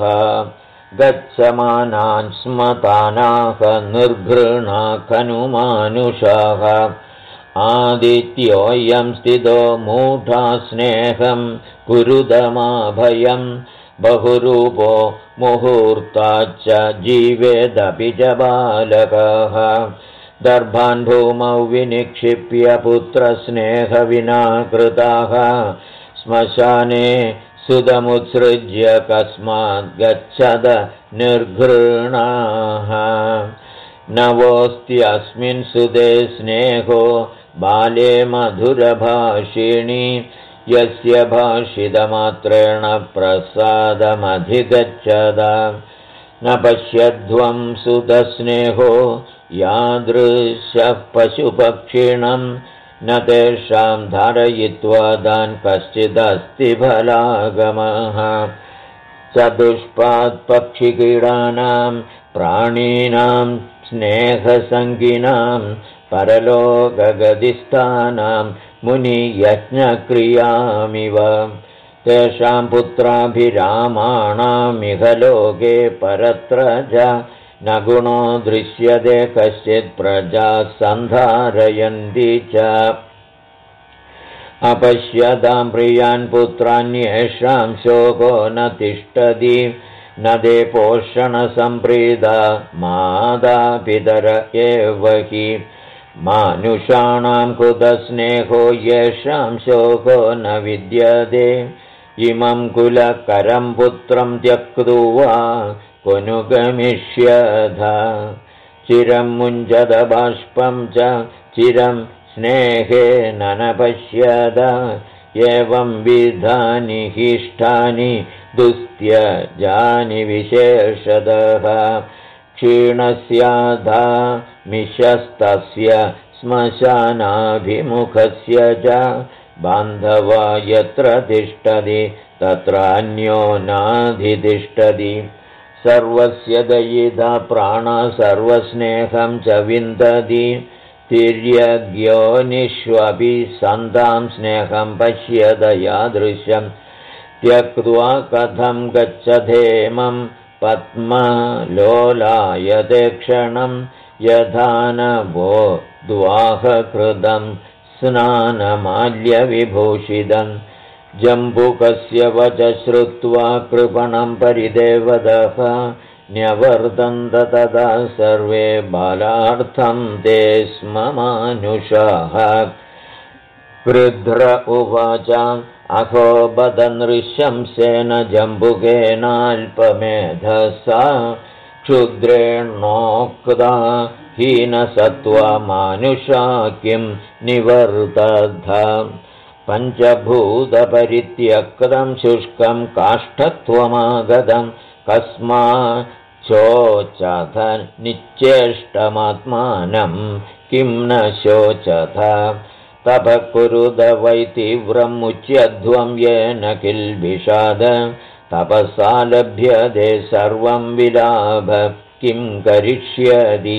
गच्छमानान् स्मतानाः निर्घृणा खनुमानुषाः। आदित्योऽयं स्थितो मूढा स्नेहं कुरुदमाभयं बहुरूपो मुहूर्ताच्च जीवेदपि च बालकः दर्भान् भूमौ विनिक्षिप्य पुत्रस्नेहविना कृताः श्मशाने सुदमुत्सृज्य कस्माद्गच्छद निर्घृणाः नवोऽस्त्यस्मिन् सुदे स्नेहो बाले मधुरभाषिणी यस्य भाषितमात्रेण प्रसादमधिगच्छद न पश्यध्वं सुतस्नेहो यादृशः पशुपक्षिणं न तेषां धारयित्वा दान् कश्चिदस्ति फलागमः चतुष्पात्पक्षिकीटानां प्राणिनां स्नेहसङ्गिनां परलोकगदिस्थानां मुनियज्ञक्रियामिव तेषां पुत्राभिरामाणामिह लोके परत्र च न गुणो दृश्यते कश्चित् प्रजा सन्धारयन्ति च अपश्यतां प्रियान् पुत्रान्येषां शोको न तिष्ठति न ते पोषणसम्प्रीता मातापितर एव हि मानुषाणां कुतस्नेहो येषां शोको न विद्यते इमं कुलकरं पुत्रं त्यक्त्वा क्वनु गमिष्यथ चिरं मुञ्जत बाष्पं च चिरं स्नेहेन न पश्यत एवं विधानि हिष्ठानि दुस्त्यजानि विशेषतः क्षीणस्याधा मिषस्तस्य श्मशानाभिमुखस्य च बान्धवा यत्र तिष्ठति तत्र अन्यो नाधितिष्ठति सर्वस्य दयिता प्राणा सर्वस्नेहं च विन्दति तिर्यज्ञोनिष्वपि सन्तां स्नेहं पश्यत यादृशं त्यक्त्वा कथं गच्छधेमं पद्मलोलायते क्षणं यथा न वो द्वाहकृतं स्नानमाल्यविभूषितं जम्बुकस्य वच श्रुत्वा कृपणं परिदेवतः न्यवर्तन्त तदा सर्वे बालार्थं ते स्म मानुषाः वृद्ध्र उवाच अहो बदनृशंसेन जम्बुकेनाल्पमेधसा क्षुद्रेणोक्ता हीनसत्त्वा मानुषा किं निवर्तथ पञ्चभूतपरित्यक्तं शुष्कं काष्ठत्वमागतं कस्माच्चोचथ निश्चेष्टमात्मानं किं न शोचथ तपः कुरुद वै तीव्रं मुच्यध्वं येन किल्बिषाद तपसा लभ्यते सर्वं विलाभ किं करिष्यति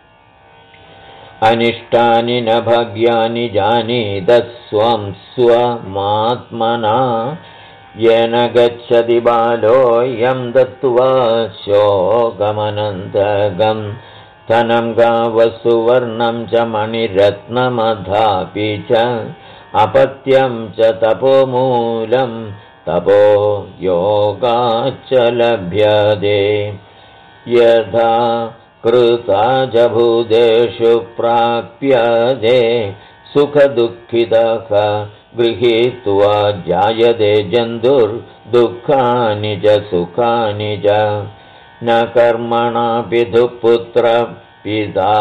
अनिष्टानि न भाग्यानि जानीतः स्वं स्वमात्मना येन गच्छति बालोऽयं दत्त्वा शोकमनन्तकम् धनं गावसुवर्णं च मणिरत्नमधापि च अपत्यं च तपोमूलं तपो योगाच्च लभ्यते यथा कृता च भूतेषु प्राप्यते सुखदुःखितः गृहीत्वा जायते जन्तुर्दुःखानि च सुखानि च न कर्मणा पितुः पुत्र पिता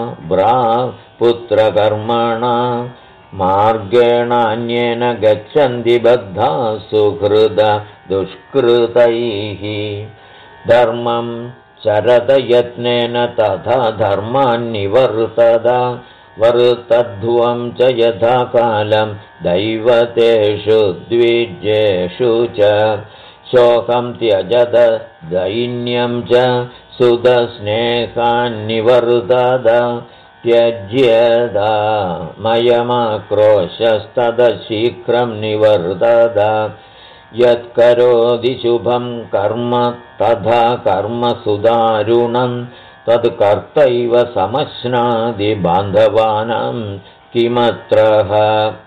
पुत्रकर्मणा मार्गेणान्येन गच्छन्ति बद्धा सुहृद दुष्कृतैः धर्मं चरतयत्नेन तथा धर्मान्निवर्तत वर्तध्वं च यथा कालं दैवतेषु द्विजेषु च शोकं त्यजत दैन्यं च सुतस्नेहान्निवर्तत त्यज्यदा मयमाक्रोशस्ततः शीघ्रं निवर्तत यत्करोति शुभं कर्म तथा कर्म सुदारुणं तत् कर्तैव समश्नादि बान्धवानां किमत्रः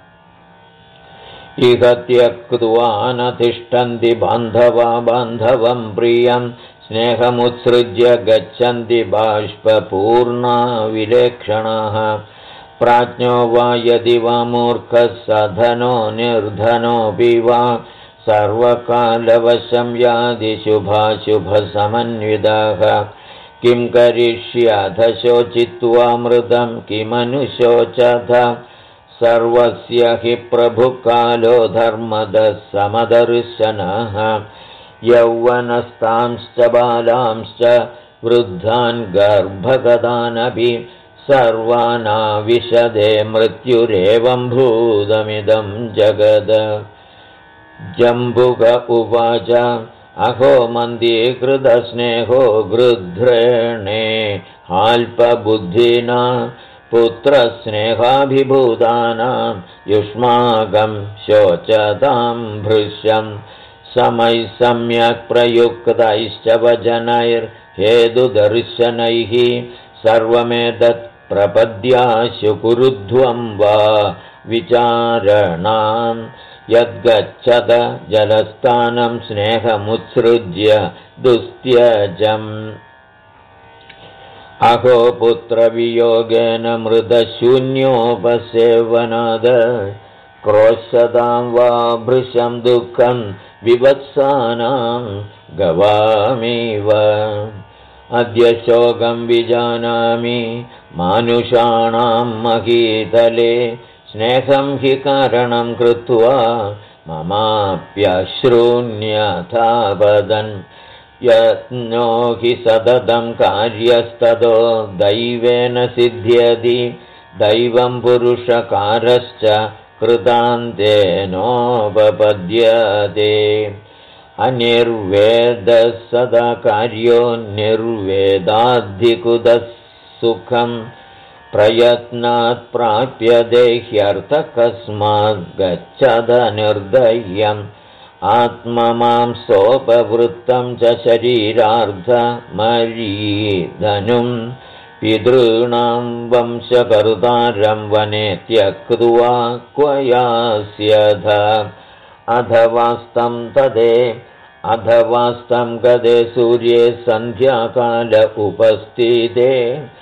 इह त्यक्त्वा न तिष्ठन्ति बान्धवा बान्धवं प्रियं स्नेहमुत्सृज्य गच्छन्ति बाष्पूर्णा विलेक्षणाः प्राज्ञो वा यदि वा मूर्खः सधनो निर्धनोऽपि वा सर्वकालवशं यादि शुभाशुभसमन्वितः किं करिष्यथ शोचित्वा मृदं किमनुशोचथ सर्वस्य हि प्रभुकालो धर्मदः समदर्शनः यौवनस्तांश्च बालांश्च वृद्धान् गर्भगदानपि सर्वानाविशदे मृत्युरेवं भूतमिदं जगद जम्बुक उवाच अहो मन्दीकृतस्नेहो गृध्रेणे हाल्पबुद्धिना पुत्रस्नेहाभिभूतानां युष्माकं शोचतां भृश्यं समैः सम्यक् प्रयुक्तैश्च वचनैर्हेतुदर्शनैः सर्वमेतत् प्रपद्याशु कुरुध्वं वा विचारणां यद्गच्छत जलस्थानं स्नेहमुत्सृज्य दुस्त्यजम् अहो पुत्रवियोगेन मृतशून्योपसेवनाद क्रोशतां वा भृशं दुःखं विवत्सानां गवामिव अद्य शोकं विजानामि मानुषाणां महीतले स्नेहं हि कारणं कृत्वा ममाप्यश्रून्यथापदन् यत्नो हि सततं कार्यस्ततो दैवेन सिद्ध्यति दैवं पुरुषकारश्च कृतान्तेनोपपद्यते अनिर्वेदः सदा कार्यो निर्वेदाधिकुतः सुखं प्रयत्नात् प्राप्यते ह्यर्थकस्मात् गच्छद निर्दय्यम् आत्ममां सोपवृत्तं च शरीरार्धमरीधनुं पितॄणां वंशकर्तारं वने त्यक्त्वा क्व यास्यथ अथवास्तं तदे अथवास्तं गदे सूर्ये सन्ध्याकाल उपस्थिते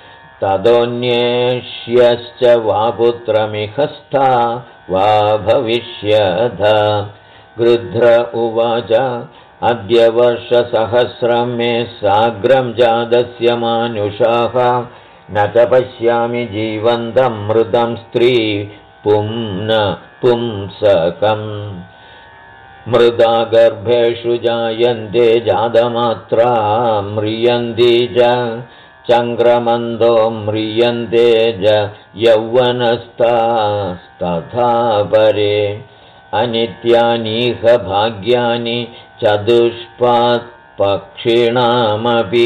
तदोन्येष्यश्च वा पुत्रमिहस्था वा भविष्यथ गृध्र उवाच अद्य वर्षसहस्रं मे साग्रं जातस्य मानुषाः न च पश्यामि जीवन्तं मृतं स्त्री पुंन पुंसकम् मृदा गर्भेषु जायन्ते जातमात्रा म्रियन्ति च चङ्क्रमन्दो म्रियन्ते च यौवनस्तास्तथा परे अनित्यानीह भाग्यानि चतुष्पात् पक्षिणामपि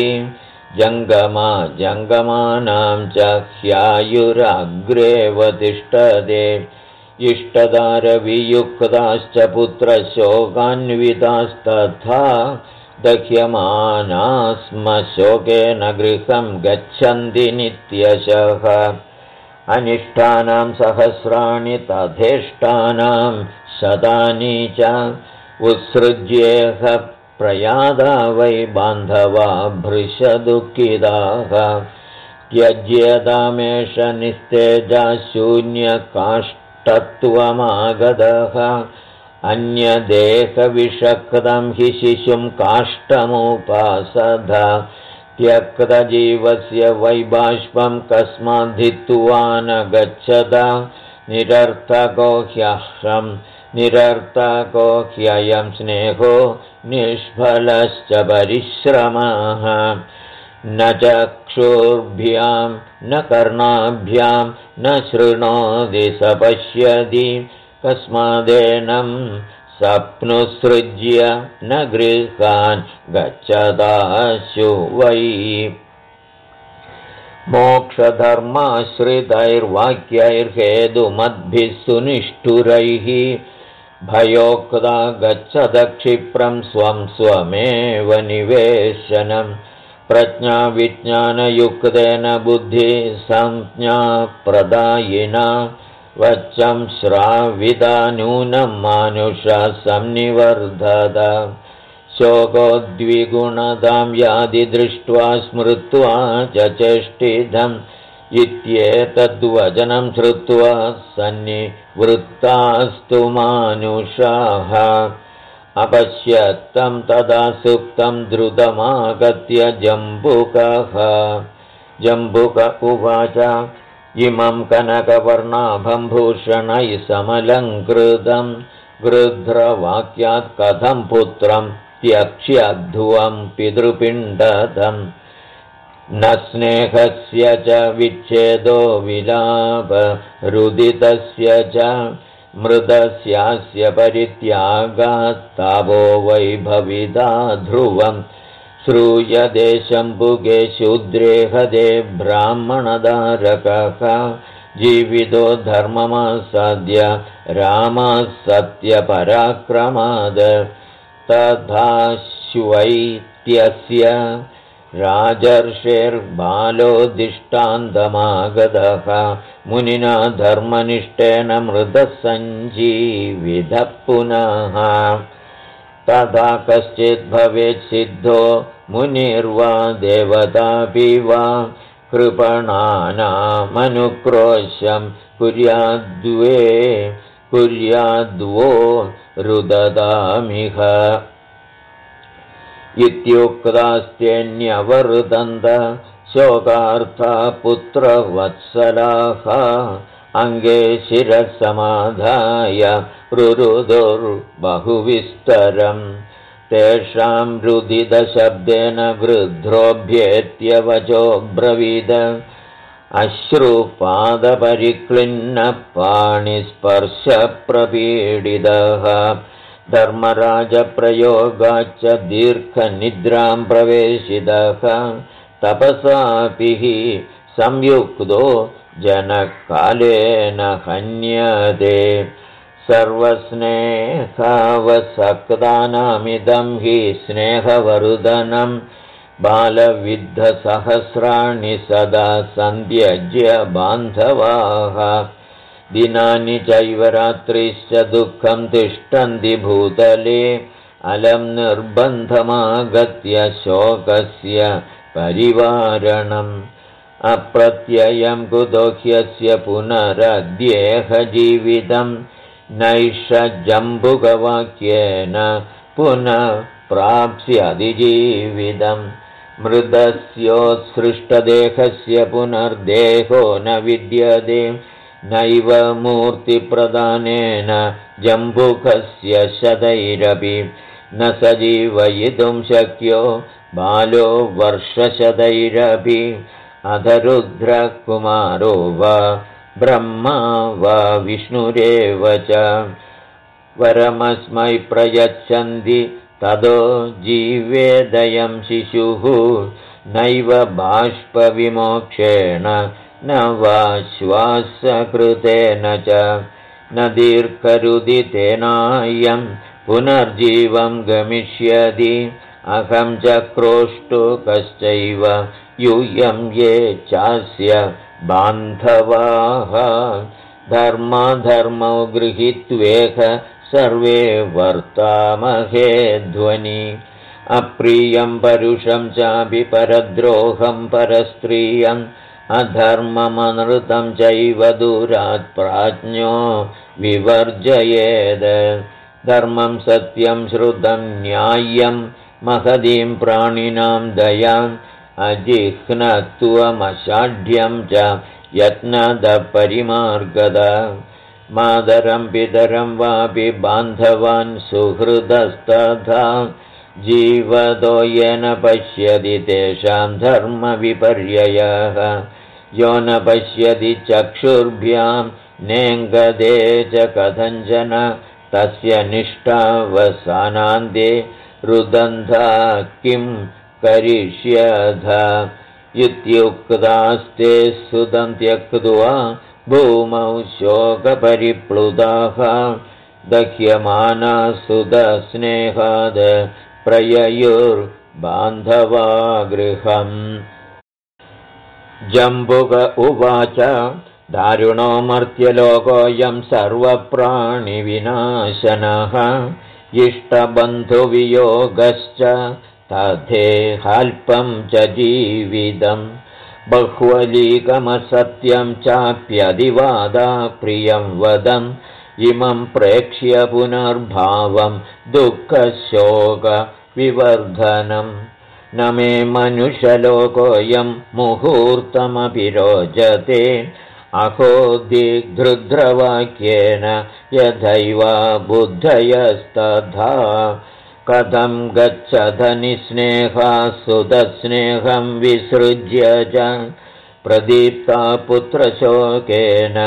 जङ्गमानां च ह्यायुरग्रेव तिष्ठते इष्टदारवियुक्ताश्च पुत्रशोकान्वितास्तथा दह्यमाना स्म शोकेन गृहं गच्छन्ति नित्यशः अनिष्टानां सहस्राणि तथेष्टानां शतानि च उत्सृज्येह प्रयादा वै बान्धवा भृशदुःखिताः त्यज्यतामेष निस्तेजा शून्यकाष्ठत्वमागतः अन्यदेहविषक्तं हि शिशुं काष्ठमुपासद त्यक्तजीवस्य वैबाष्पं कस्माद्धित्वा न गच्छत निरर्थको ह्ययं स्नेहो निष्फलश्च परिश्रमः न चक्षुर्भ्यां न कर्णाभ्यां न शृणोति स पश्यति कस्मादेनं सप्नुसृज्य न गृहान् गच्छदाशु वै मोक्षधर्माश्रितैर्वाक्यैर्हेतुमद्भिः सुनिष्ठुरैः भयोक्ता गच्छद क्षिप्रं स्वं स्वमेव निवेशनं प्रज्ञाविज्ञानयुक्तेन बुद्धिसंज्ञाप्रदायिना वच्चं श्राविदा नूनं मानुषा संनिवर्धत शोकोद्विगुणतां यादि दृष्ट्वा स्मृत्वा च चेष्टितम् इत्येतद्वचनं श्रुत्वा सन्निवृत्तास्तु मानुषाः अपश्यत्तं तदा सुप्तं द्रुतमागत्य जम्बुकः जम्बुक उवाच इमं कनकवर्णाभं भूषणैः समलङ्कृतं गृध्रवाक्यात् कथं पुत्रं त्यक्ष्यध्वं पितृपिण्डदम् न स्नेहस्य च विच्छेदो विलापरुदितस्य च मृदस्यास्य परित्यागात् तापो वैभविदा ध्रुवम् श्रूयते शम्भुके शूद्रे हते ब्राह्मणधारकः जीवितो धर्ममासाद्य रामः सत्यपराक्रमाद तथाश्वैत्यस्य राजर्षेर्बालोदिष्टान्तमागतः मुनिना धर्मनिष्ठेन मृतसञ्जीवितः पुनः तथा कश्चित् भवेत् सिद्धो मुनिर्वा देवतापि वा कृपणानामनुक्रोशं कुर्याद्वो रुदतामिह इत्युक्तास्तेऽन्यवर्तन्त शोकार्था पुत्रवत्सलाः अङ्गे शिरसमाधाय रुरुदुर्बहुविस्तरम् तेषां रुदितशब्देन वृद्धोऽभ्येत्य वचोऽब्रवीद अश्रुपादपरिक्लिन्नपाणिस्पर्शप्रपीडितः धर्मराजप्रयोगाच्च दीर्घनिद्रां प्रवेशितः तपसापि संयुक्तो जनकालेन हन्यते सर्वस्नेहावसक्तानामिदं हि स्नेहवर्धनं बालविद्धसहस्राणि सदा सन्त्यज्य बान्धवाः दिनानि चैव रात्रिश्च दुःखं तिष्ठन्ति भूतले अलं निर्बन्धमागत्य शोकस्य परिवारणम् अप्रत्ययं कुतो ह्यस्य पुनरद्येहजीवितं नैष जम्बुकवाक्येन पुनः प्राप्स्यति जीवितं मृतस्योत्सृष्टदेहस्य पुनर्देहो न विद्यते नैव मूर्तिप्रदानेन जम्बुकस्य शतैरपि न सजीवयितुं शक्यो बालो वर्षशतैरपि अध रुद्रकुमारो वा ब्रह्मा वा विष्णुरेव च वरमस्मै प्रयच्छन्ति ततो जीवेदयं शिशुः नैव बाष्पविमोक्षेण न वा श्वासकृतेन च न दीर्घरुदितेनायं पुनर्जीवं गमिष्यति अहं च क्रोष्टुकश्चैव यूयं ये चास्य बान्धवाः धर्मधर्मौ गृहीत्वेह सर्वे वर्तामहे ध्वनि अप्रियं परुषं चापि परद्रोहं परस्त्रियम् अधर्ममनृतं चैव दूरात् प्राज्ञो विवर्जयेत् धर्मं सत्यं श्रुतं न्याय्यं महदीं प्राणिनां दयाम् अजिह्नत्वमषाढ्यं च यत्नदपरिमार्गद मातरं पितरं वापि बान्धवान् सुहृदस्तथा जीवतो येन पश्यति तेषां धर्मविपर्ययः यो न पश्यति चक्षुर्भ्यां नेङ्गदे च कथञ्चन तस्य निष्ठावसानान्ते रुदन्धा किं करिष्यथ इत्युक्तास्ते सुतं त्यक्त्वा भूमौ शोकपरिप्लुताः दह्यमाना सुतस्नेहाद प्रययुर्बान्धवा गृहम् जम्बुक उवाच दारुणो मर्त्यलोकोऽयं सर्वप्राणिविनाशनः इष्टबन्धुवियोगश्च तथेहाल्पं च जीवितं बह्वलीकमसत्यं चाप्यदिवादा प्रियं वदम् इमं प्रेक्ष्य पुनर्भावं दुःखशोकविवर्धनम् न मे मनुष्यलोकोऽयं मुहूर्तमपि रोचते अहो दिग्धृद्रवाक्येन यथैव बुद्धयस्तथा कथं गच्छथ निस्नेहा सुतस्नेहं विसृज्य च प्रदीप्ता पुत्रशोकेन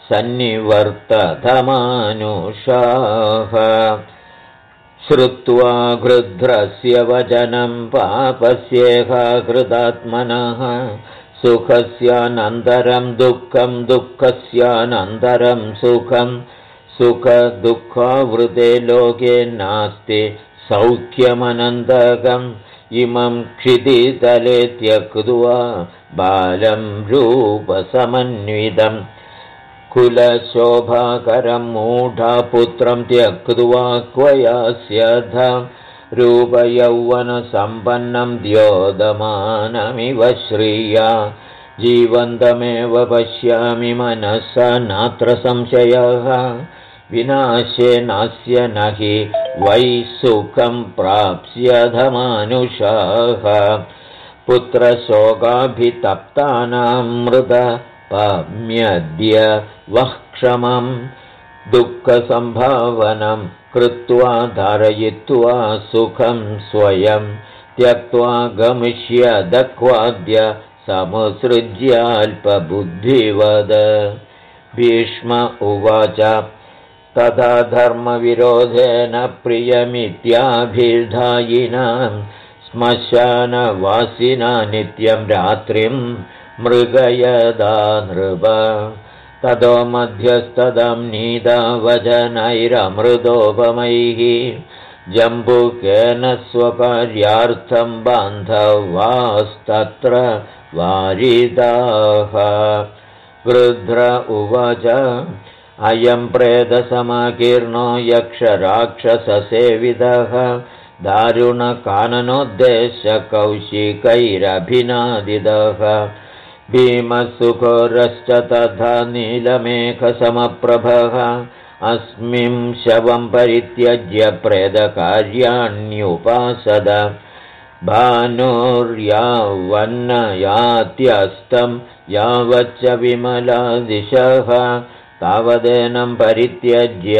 सन्निवर्ततमानुषाः श्रुत्वा गृध्रस्य वचनं पापस्येह कृतात्मनः सुखस्यानन्तरं दुःखं दुःखस्यानन्तरं सुखं सुखदुःखावृते लोके नास्ति सौख्यमनन्तकम् इमं क्षितितले त्यक्त्वा बालं रूपसमन्वितम् कुलशोभाकरं मूढापुत्रं त्यक्त्वा क्व यास्यथ रूपयौवनसम्पन्नं द्योतमानमिव श्रिया जीवन्तमेव पश्यामि मनसा नात्र संशयः विनाशे नास्य न हि वै सुखं प्राप्स्यथ मानुषाः पुत्रशोकाभितप्तानां मृद पाम्यद्य वः क्षमं दुःखसम्भावनं कृत्वा धारयित्वा सुखं स्वयं त्यक्त्वा गमिष्यदक्वाद्य समुत्सृज्याल्पबुद्धिवद भीष्म उवाच तथा धर्मविरोधेन प्रियमित्याभिधायिनां श्मशानवासिना नित्यं रात्रिं मृगयदा नृप ततो मध्यस्तदं नीता वचनैरमृतोपमैः जम्बुकेन स्वकार्यार्थं बान्धवास्तत्र वारिदाः गृध्र उवाच अयं प्रेतसमाकीर्णो यक्षराक्षससेवितः दारुणकाननोद्देश्यकौशिकैरभिनादितः भीमसुघोरश्च तथा नीलमेघसमप्रभः अस्मिं शवं परित्यज्य प्रेतकार्याण्युपासद भानुर्यावन्नयात्यस्तं यावच्च विमलादिशः तावदेनं परित्यज्य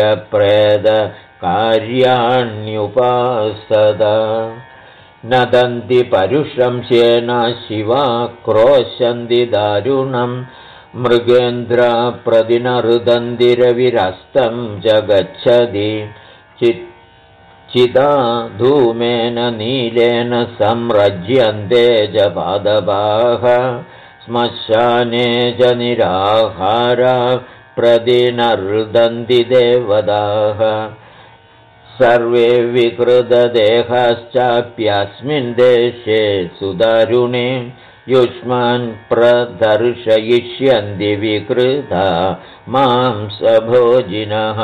प्रेतकार्याण्युपासद नदन्ति परुषं शेना शिवा क्रोशन्ति दारुणं मृगेन्द्रा प्रतिनरुदन्तिरविरस्तं च गच्छति चिदा धूमेन नीलेन संरज्यन्ते च पादपाः श्मशाने च निराहारा प्रतिनरुदन्ति देवताः सर्वे विकृतदेहाश्चाप्यस्मिन् देशे सुदारुणे युष्मान् प्रदर्शयिष्यन्ति विकृता मांसभोजिनः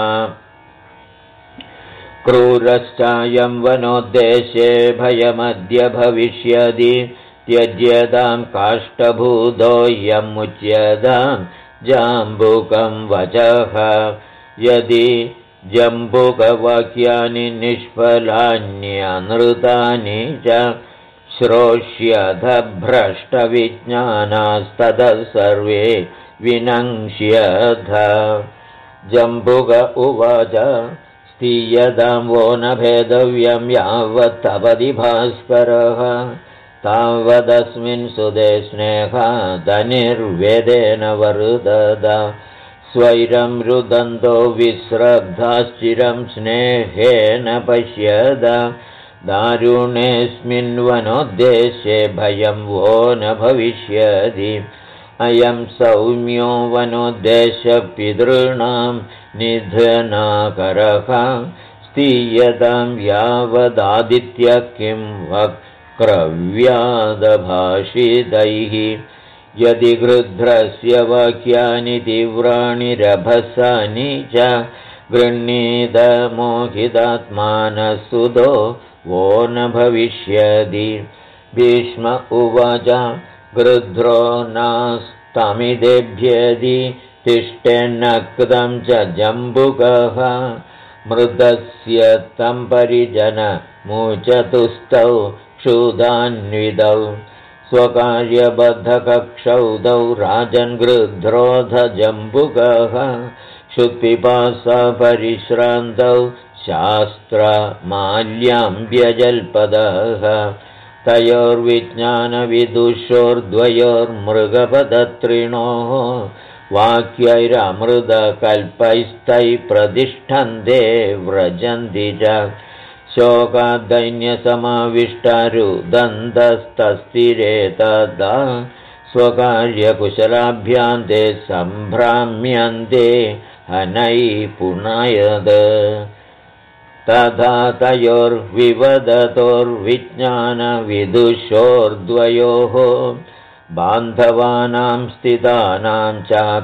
क्रूरश्चायं वनोद्देशे भयमद्य भविष्यति त्यज्यतां काष्ठभूतोऽयं मुच्यतां जाम्बुकं वचः यदि जम्बुकवाक्यानि निष्फलान्यनृतानि च श्रोष्यथ भ्रष्टविज्ञानास्ततः सर्वे विनङ्क्ष्यथ जम्बुक उवाच स्थीयतां वो न भेदव्यं यावत्तपदि भास्करः तावदस्मिन् सुदे स्नेहादनिर्वेदेन वरुदद स्वैरं रुदन्तो विस्रब्धाश्चिरं स्नेहेन पश्यद दारुणेऽस्मिन् वनोद्देशे भयं वो न भविष्यति अयं सौम्यो वनोद्देशपितॄणां निधनाकरः स्थीयतां यावदादित्य किं वक्रव्यादभाषितैः यदि गृध्रस्य वाक्यानि तीव्राणि रभसानि च गृह्णीतमोहितात्मानः वो न भविष्यति। भीष्म उवाच गृध्रो नास्तमिदेभ्यदि तिष्ठेन्नक्तं च जम्बुकः मृतस्य तं परिजनमुचतुस्तौ क्षुधान्वितौ स्वकार्यबद्धकक्षौदौ राजन् गृध्रोऽथ जम्बुकः क्षुत्पिपासापरिश्रान्तौ शास्त्रमाल्याम्ब्यजल्पदः तयोर्विज्ञानविदुषोर्द्वयोर्मृगपदत्रिणोः वाक्यैरमृतकल्पैस्तैः प्रतिष्ठन्ते व्रजन्ति च शोकादैन्यसमाविष्टारुदन्तस्तस्थिरेतदा स्वकार्यकुशलाभ्यां ते सम्भ्राम्यन्ते हनैपुनयद तथा तयोर्विवदतोर्विज्ञानविदुषोर्द्वयोः बान्धवानां स्थितानां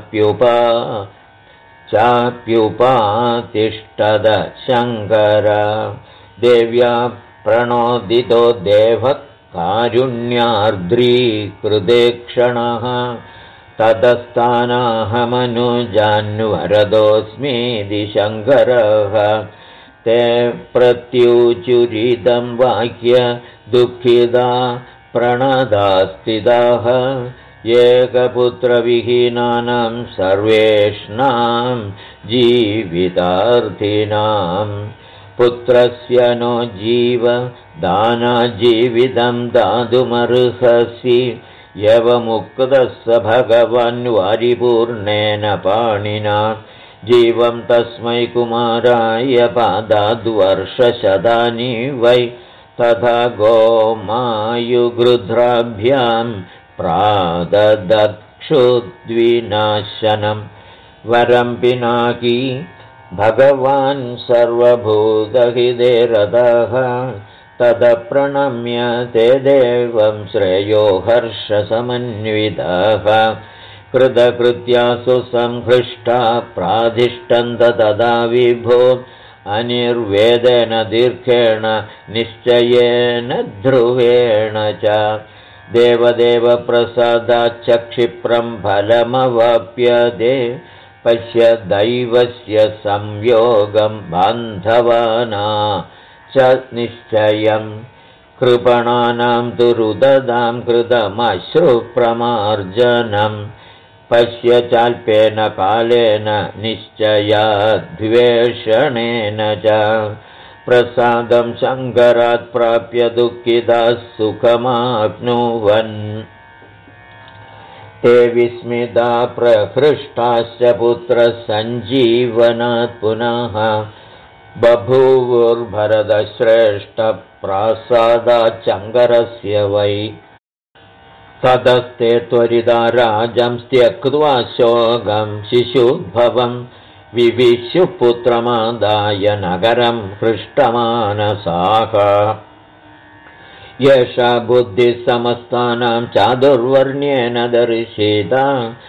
चाप्युपातिष्ठद शङ्कर देव्या प्रणोदितो देवः कारुण्यार्द्रीकृते क्षणः ततस्तानाहमनुजान्वरदोऽस्मीति शङ्करः ते प्रत्युचुरितं वाक्य दुःखिता प्रणदास्थिताः एकपुत्रविहीनानां सर्वेष्णां जीवितार्थिनां पुत्रस्य नो जीवदानाजीवितं दातुमर्हसि यवमुक्तः स भगवन् वारिपूर्णेन पाणिना जीवं तस्मै कुमाराय पादाद्वर्षशतानि वै तथा गोमायुगृध्राभ्यां प्राददक्षुद्विनाशनं वरं पिनाकी भगवान् सर्वभूतहिते रतः तदप्रणम्य ते देवं श्रेयो हर्षसमन्वितः कृतकृत्यासु संहृष्टा प्राधिष्ठन्त तदा विभो अनिर्वेदेन दीर्घेण निश्चयेन ध्रुवेण च देवदेवप्रसादाच्च क्षिप्रं फलमवाप्यते पश्य दैवस्य संयोगं बान्धवाना च निश्चयं कृपणानां तु रुददां कृतमश्रुप्रमार्जनम् पश्य चाल्पेन कालेन निश्चयाद्वेषणेन च प्रसादं शङ्करात् प्राप्य दुःखिताः सुखमाप्नुवन् ते विस्मिता प्रहृष्टाश्च पुत्रसञ्जीवनात् पुनः बभूवुर्भरतश्रेष्ठप्रासादाच्चङ्करस्य वै ततस्ते त्वरिता राजं त्यक्त्वा शोकं शिशुद्भवं विविशुः पुत्रमादाय नगरं हृष्टमानसाः येषा बुद्धिः समस्तानां चादुर्वर्ण्येन दर्शिता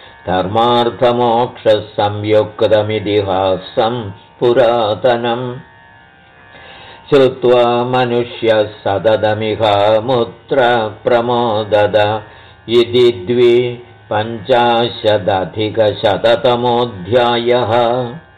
धर्मार्थमोक्षसंयुक्तमितिहासं पुरातनम् श्रुत्वा मनुष्यः सततमिहामुत्र प्रमोदद इति 255 तमोऽध्यायः।